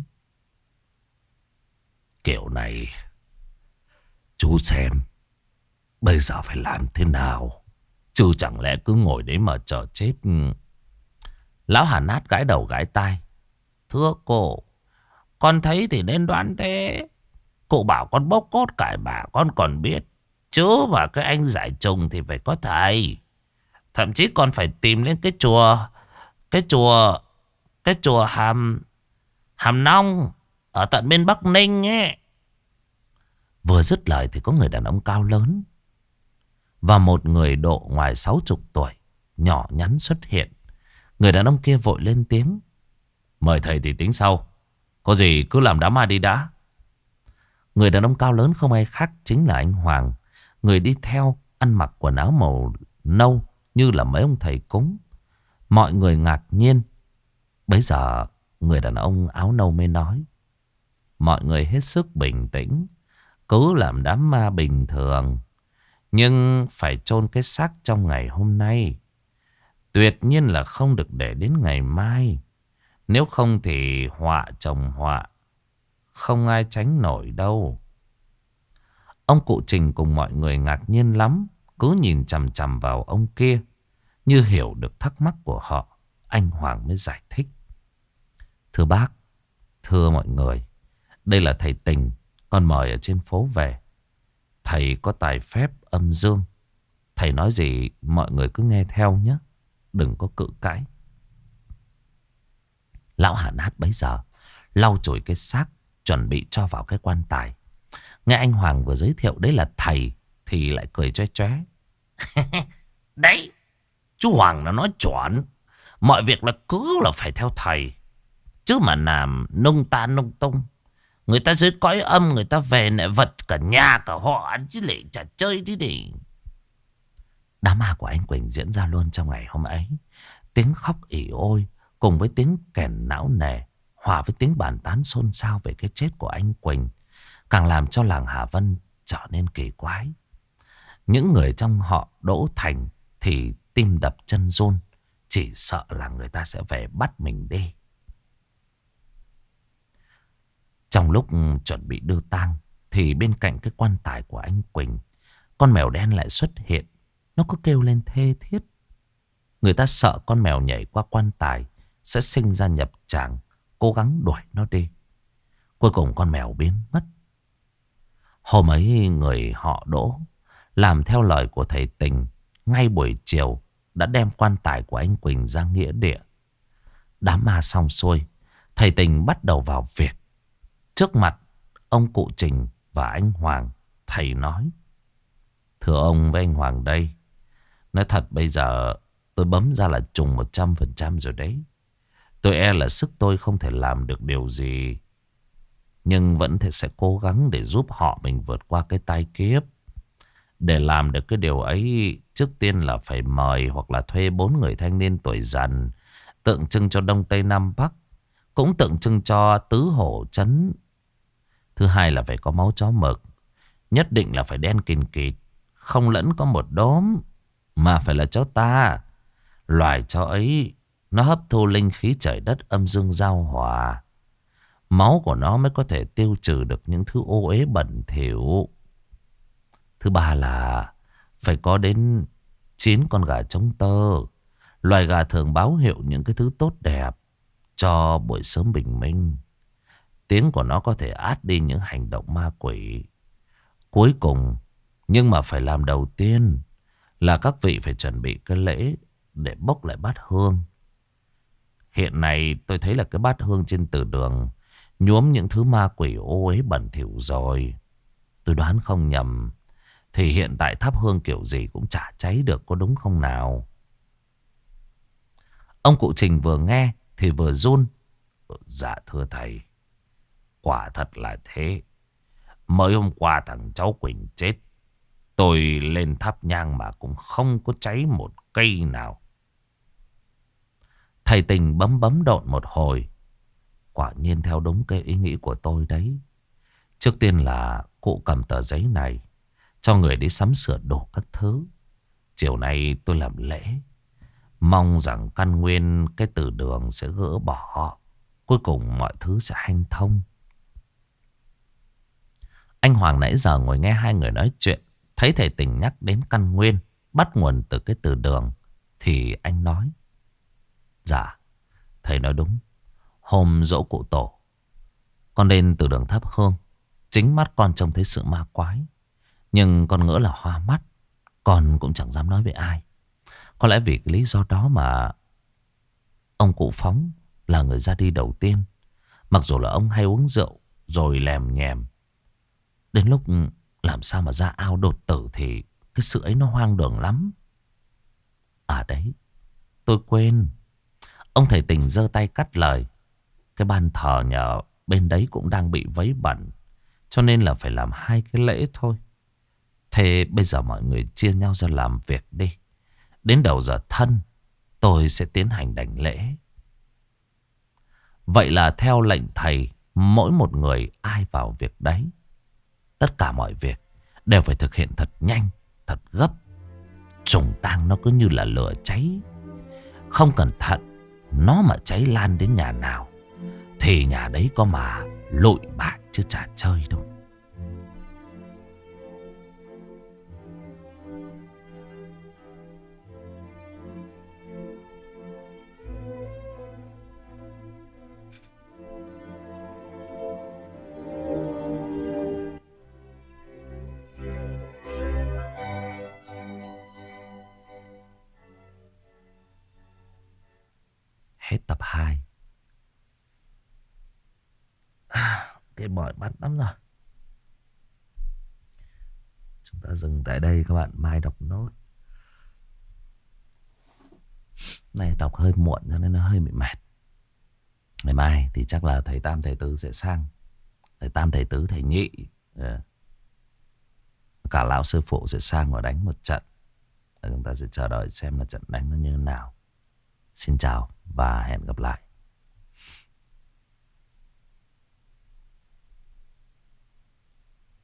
Kiểu này, chú xem, bây giờ phải làm thế nào? Chứ chẳng lẽ cứ ngồi đấy mà chờ chết. Lão Hà Nát gãi đầu gãi tai. Thưa cô, con thấy thì nên đoán thế. Cụ bảo con bốc cốt cải bả con còn biết. Chứ mà cái anh giải trùng thì phải có thầy. Thậm chí còn phải tìm đến cái chùa. Cái chùa Cái chùa Hàm Nong ở tận bên Bắc Ninh ấy. Vừa dứt lời thì có người đàn ông cao lớn và một người độ ngoài 60 tuổi, nhỏ nhắn xuất hiện. Người đàn ông kia vội lên tiếng. Mời thầy thì tính sau, có gì cứ làm đám ma đi đã. Người đàn ông cao lớn không ai khác chính là anh Hoàng. Người đi theo ăn mặc quần áo màu nâu như là mấy ông thầy cúng. Mọi người ngạc nhiên. Bấy giờ người đàn ông áo nâu mới nói. Mọi người hết sức bình tĩnh, cứ làm đám ma bình thường, nhưng phải chôn cái xác trong ngày hôm nay. Tuyệt nhiên là không được để đến ngày mai. Nếu không thì họa chồng họa, không ai tránh nổi đâu. Ông cụ Trình cùng mọi người ngạc nhiên lắm, cứ nhìn chằm chằm vào ông kia, như hiểu được thắc mắc của họ. Anh Hoàng mới giải thích. Thưa bác, thưa mọi người, đây là thầy Tình, con mời ở trên phố về. Thầy có tài phép âm dương. Thầy nói gì mọi người cứ nghe theo nhé, đừng có cự cãi. Lão Hà Nát bấy giờ lau chùi cái xác, chuẩn bị cho vào cái quan tài. Nghe anh Hoàng vừa giới thiệu đấy là thầy thì lại cười chóe chóe. Đấy, chú Hoàng nó nói chuẩn. Mọi việc là cứ là phải theo thầy. Chứ mà làm nung ta nung tung, người ta dưới cõi âm người ta về lại vật cả nhà cả họ, chứ lại chả chơi thế đi. Đám ma của anh Quỳnh diễn ra luôn trong ngày hôm ấy. Tiếng khóc ỉ ôi cùng với tiếng kèn não nề hòa với tiếng bàn tán xôn xao về cái chết của anh Quỳnh càng làm cho làng Hà Vân trở nên kỳ quái. Những người trong họ Đỗ Thành thì tim đập chân run, chỉ sợ là người ta sẽ về bắt mình đi. Trong lúc chuẩn bị đưa tang thì bên cạnh cái quan tài của anh Quỳnh, con mèo đen lại xuất hiện. Nó cứ kêu lên thê thiết. Người ta sợ con mèo nhảy qua quan tài sẽ sinh ra nhập tràng, cố gắng đuổi nó đi. Cuối cùng con mèo biến mất. Hôm ấy người họ Đỗ làm theo lời của thầy Tình, ngay buổi chiều đã đem quan tài của anh Quỳnh ra nghĩa địa. Đám ma xong xuôi, thầy Tình bắt đầu vào việc. Trước mặt ông cụ Trình và anh Hoàng, thầy nói. Thưa ông với anh Hoàng đây, nói thật bây giờ tôi bấm ra là trùng 100% rồi đấy. Tôi e là sức tôi không thể làm được điều gì, nhưng vẫn sẽ cố gắng để giúp họ mình vượt qua cái tai kiếp. Để làm được cái điều ấy, trước tiên là phải mời hoặc là thuê 4 người thanh niên tuổi dần, tượng trưng cho Đông Tây Nam Bắc, cũng tượng trưng cho tứ hổ trấn. Thứ hai là phải có máu chó mực, nhất định là phải đen kìn kịt, không lẫn có một đốm, mà phải là chó ta. Loài chó ấy nó hấp thu linh khí trời đất âm dương giao hòa. Máu của nó mới có thể tiêu trừ được những thứ ô uế bẩn thỉu. Thứ ba là phải có đến 9 con gà trống tơ. Loài gà thường báo hiệu những cái thứ tốt đẹp cho buổi sớm bình minh. Tiếng của nó có thể át đi những hành động ma quỷ. Cuối cùng, nhưng mà phải làm đầu tiên, là các vị phải chuẩn bị cái lễ để bốc lại bát hương. Hiện nay tôi thấy là cái bát hương trên từ đường nhuốm những thứ ma quỷ ô uế bẩn thỉu rồi. Tôi đoán không nhầm thì hiện tại thắp hương kiểu gì cũng chả cháy được, có đúng không nào? Ông cụ Trình vừa nghe thì vừa run. Dạ thưa thầy, quả thật là thế. Mới hôm qua thằng cháu Quỳnh chết, tôi lên thắp nhang mà cũng không có cháy một cây nào. Thầy Tình bấm bấm độn một hồi. quả nhiên theo đúng cái ý nghĩ của tôi đấy. Trước tiên là cụ cầm tờ giấy này cho người đi sắm sửa đồ các thứ. Chiều nay tôi làm lễ, mong rằng căn nguyên cái từ đường sẽ gỡ bỏ. Cuối cùng mọi thứ sẽ hanh thông. Anh Hoàng nãy giờ ngồi nghe hai người nói chuyện, thấy thầy Tình nhắc đến căn nguyên bắt nguồn từ cái từ đường, thì anh nói: Dạ, thầy nói đúng. Hôm dỗ cụ tổ, con lên từ đường thắp hương. Chính mắt con trông thấy sự ma quái, nhưng con ngỡ là hoa mắt. Con cũng chẳng dám nói với ai. Có lẽ vì cái lý do đó mà ông cụ Phóng là người ra đi đầu tiên. Mặc dù là ông hay uống rượu rồi lèm nhèm, đến lúc làm sao mà ra ao đột tử thì cái sự ấy nó hoang đường lắm. À đấy, tôi quên. Ông thầy Tình giơ tay cắt lời: cái ban thờ nhà bên đấy cũng đang bị vấy bẩn, cho nên là phải làm hai cái lễ thôi. Thế bây giờ mọi người chia nhau ra làm việc đi. Đến đầu giờ thân tôi sẽ tiến hành đảnh lễ. Vậy là theo lệnh thầy, mỗi một người ai vào việc đấy. Tất cả mọi việc đều phải thực hiện thật nhanh, thật gấp. Trùng tang nó cứ như là lửa cháy, không cẩn thận nó mà cháy lan đến nhà nào thì nhà đấy có mà lụi bại chứ chả chơi đâu. Hết tập 2. Cái mỏi mắt lắm rồi. Chúng ta dừng tại đây các bạn. Mai đọc nốt. Này đọc hơi muộn cho nên nó hơi bị mệt. Ngày mai thì chắc là thầy Tam thầy Tứ sẽ sang. Thầy Tam thầy Tứ thầy Nhị, cả lão sư phụ sẽ sang và đánh một trận. Chúng ta sẽ chờ đợi xem là trận đánh nó như thế nào. Xin chào và hẹn gặp lại.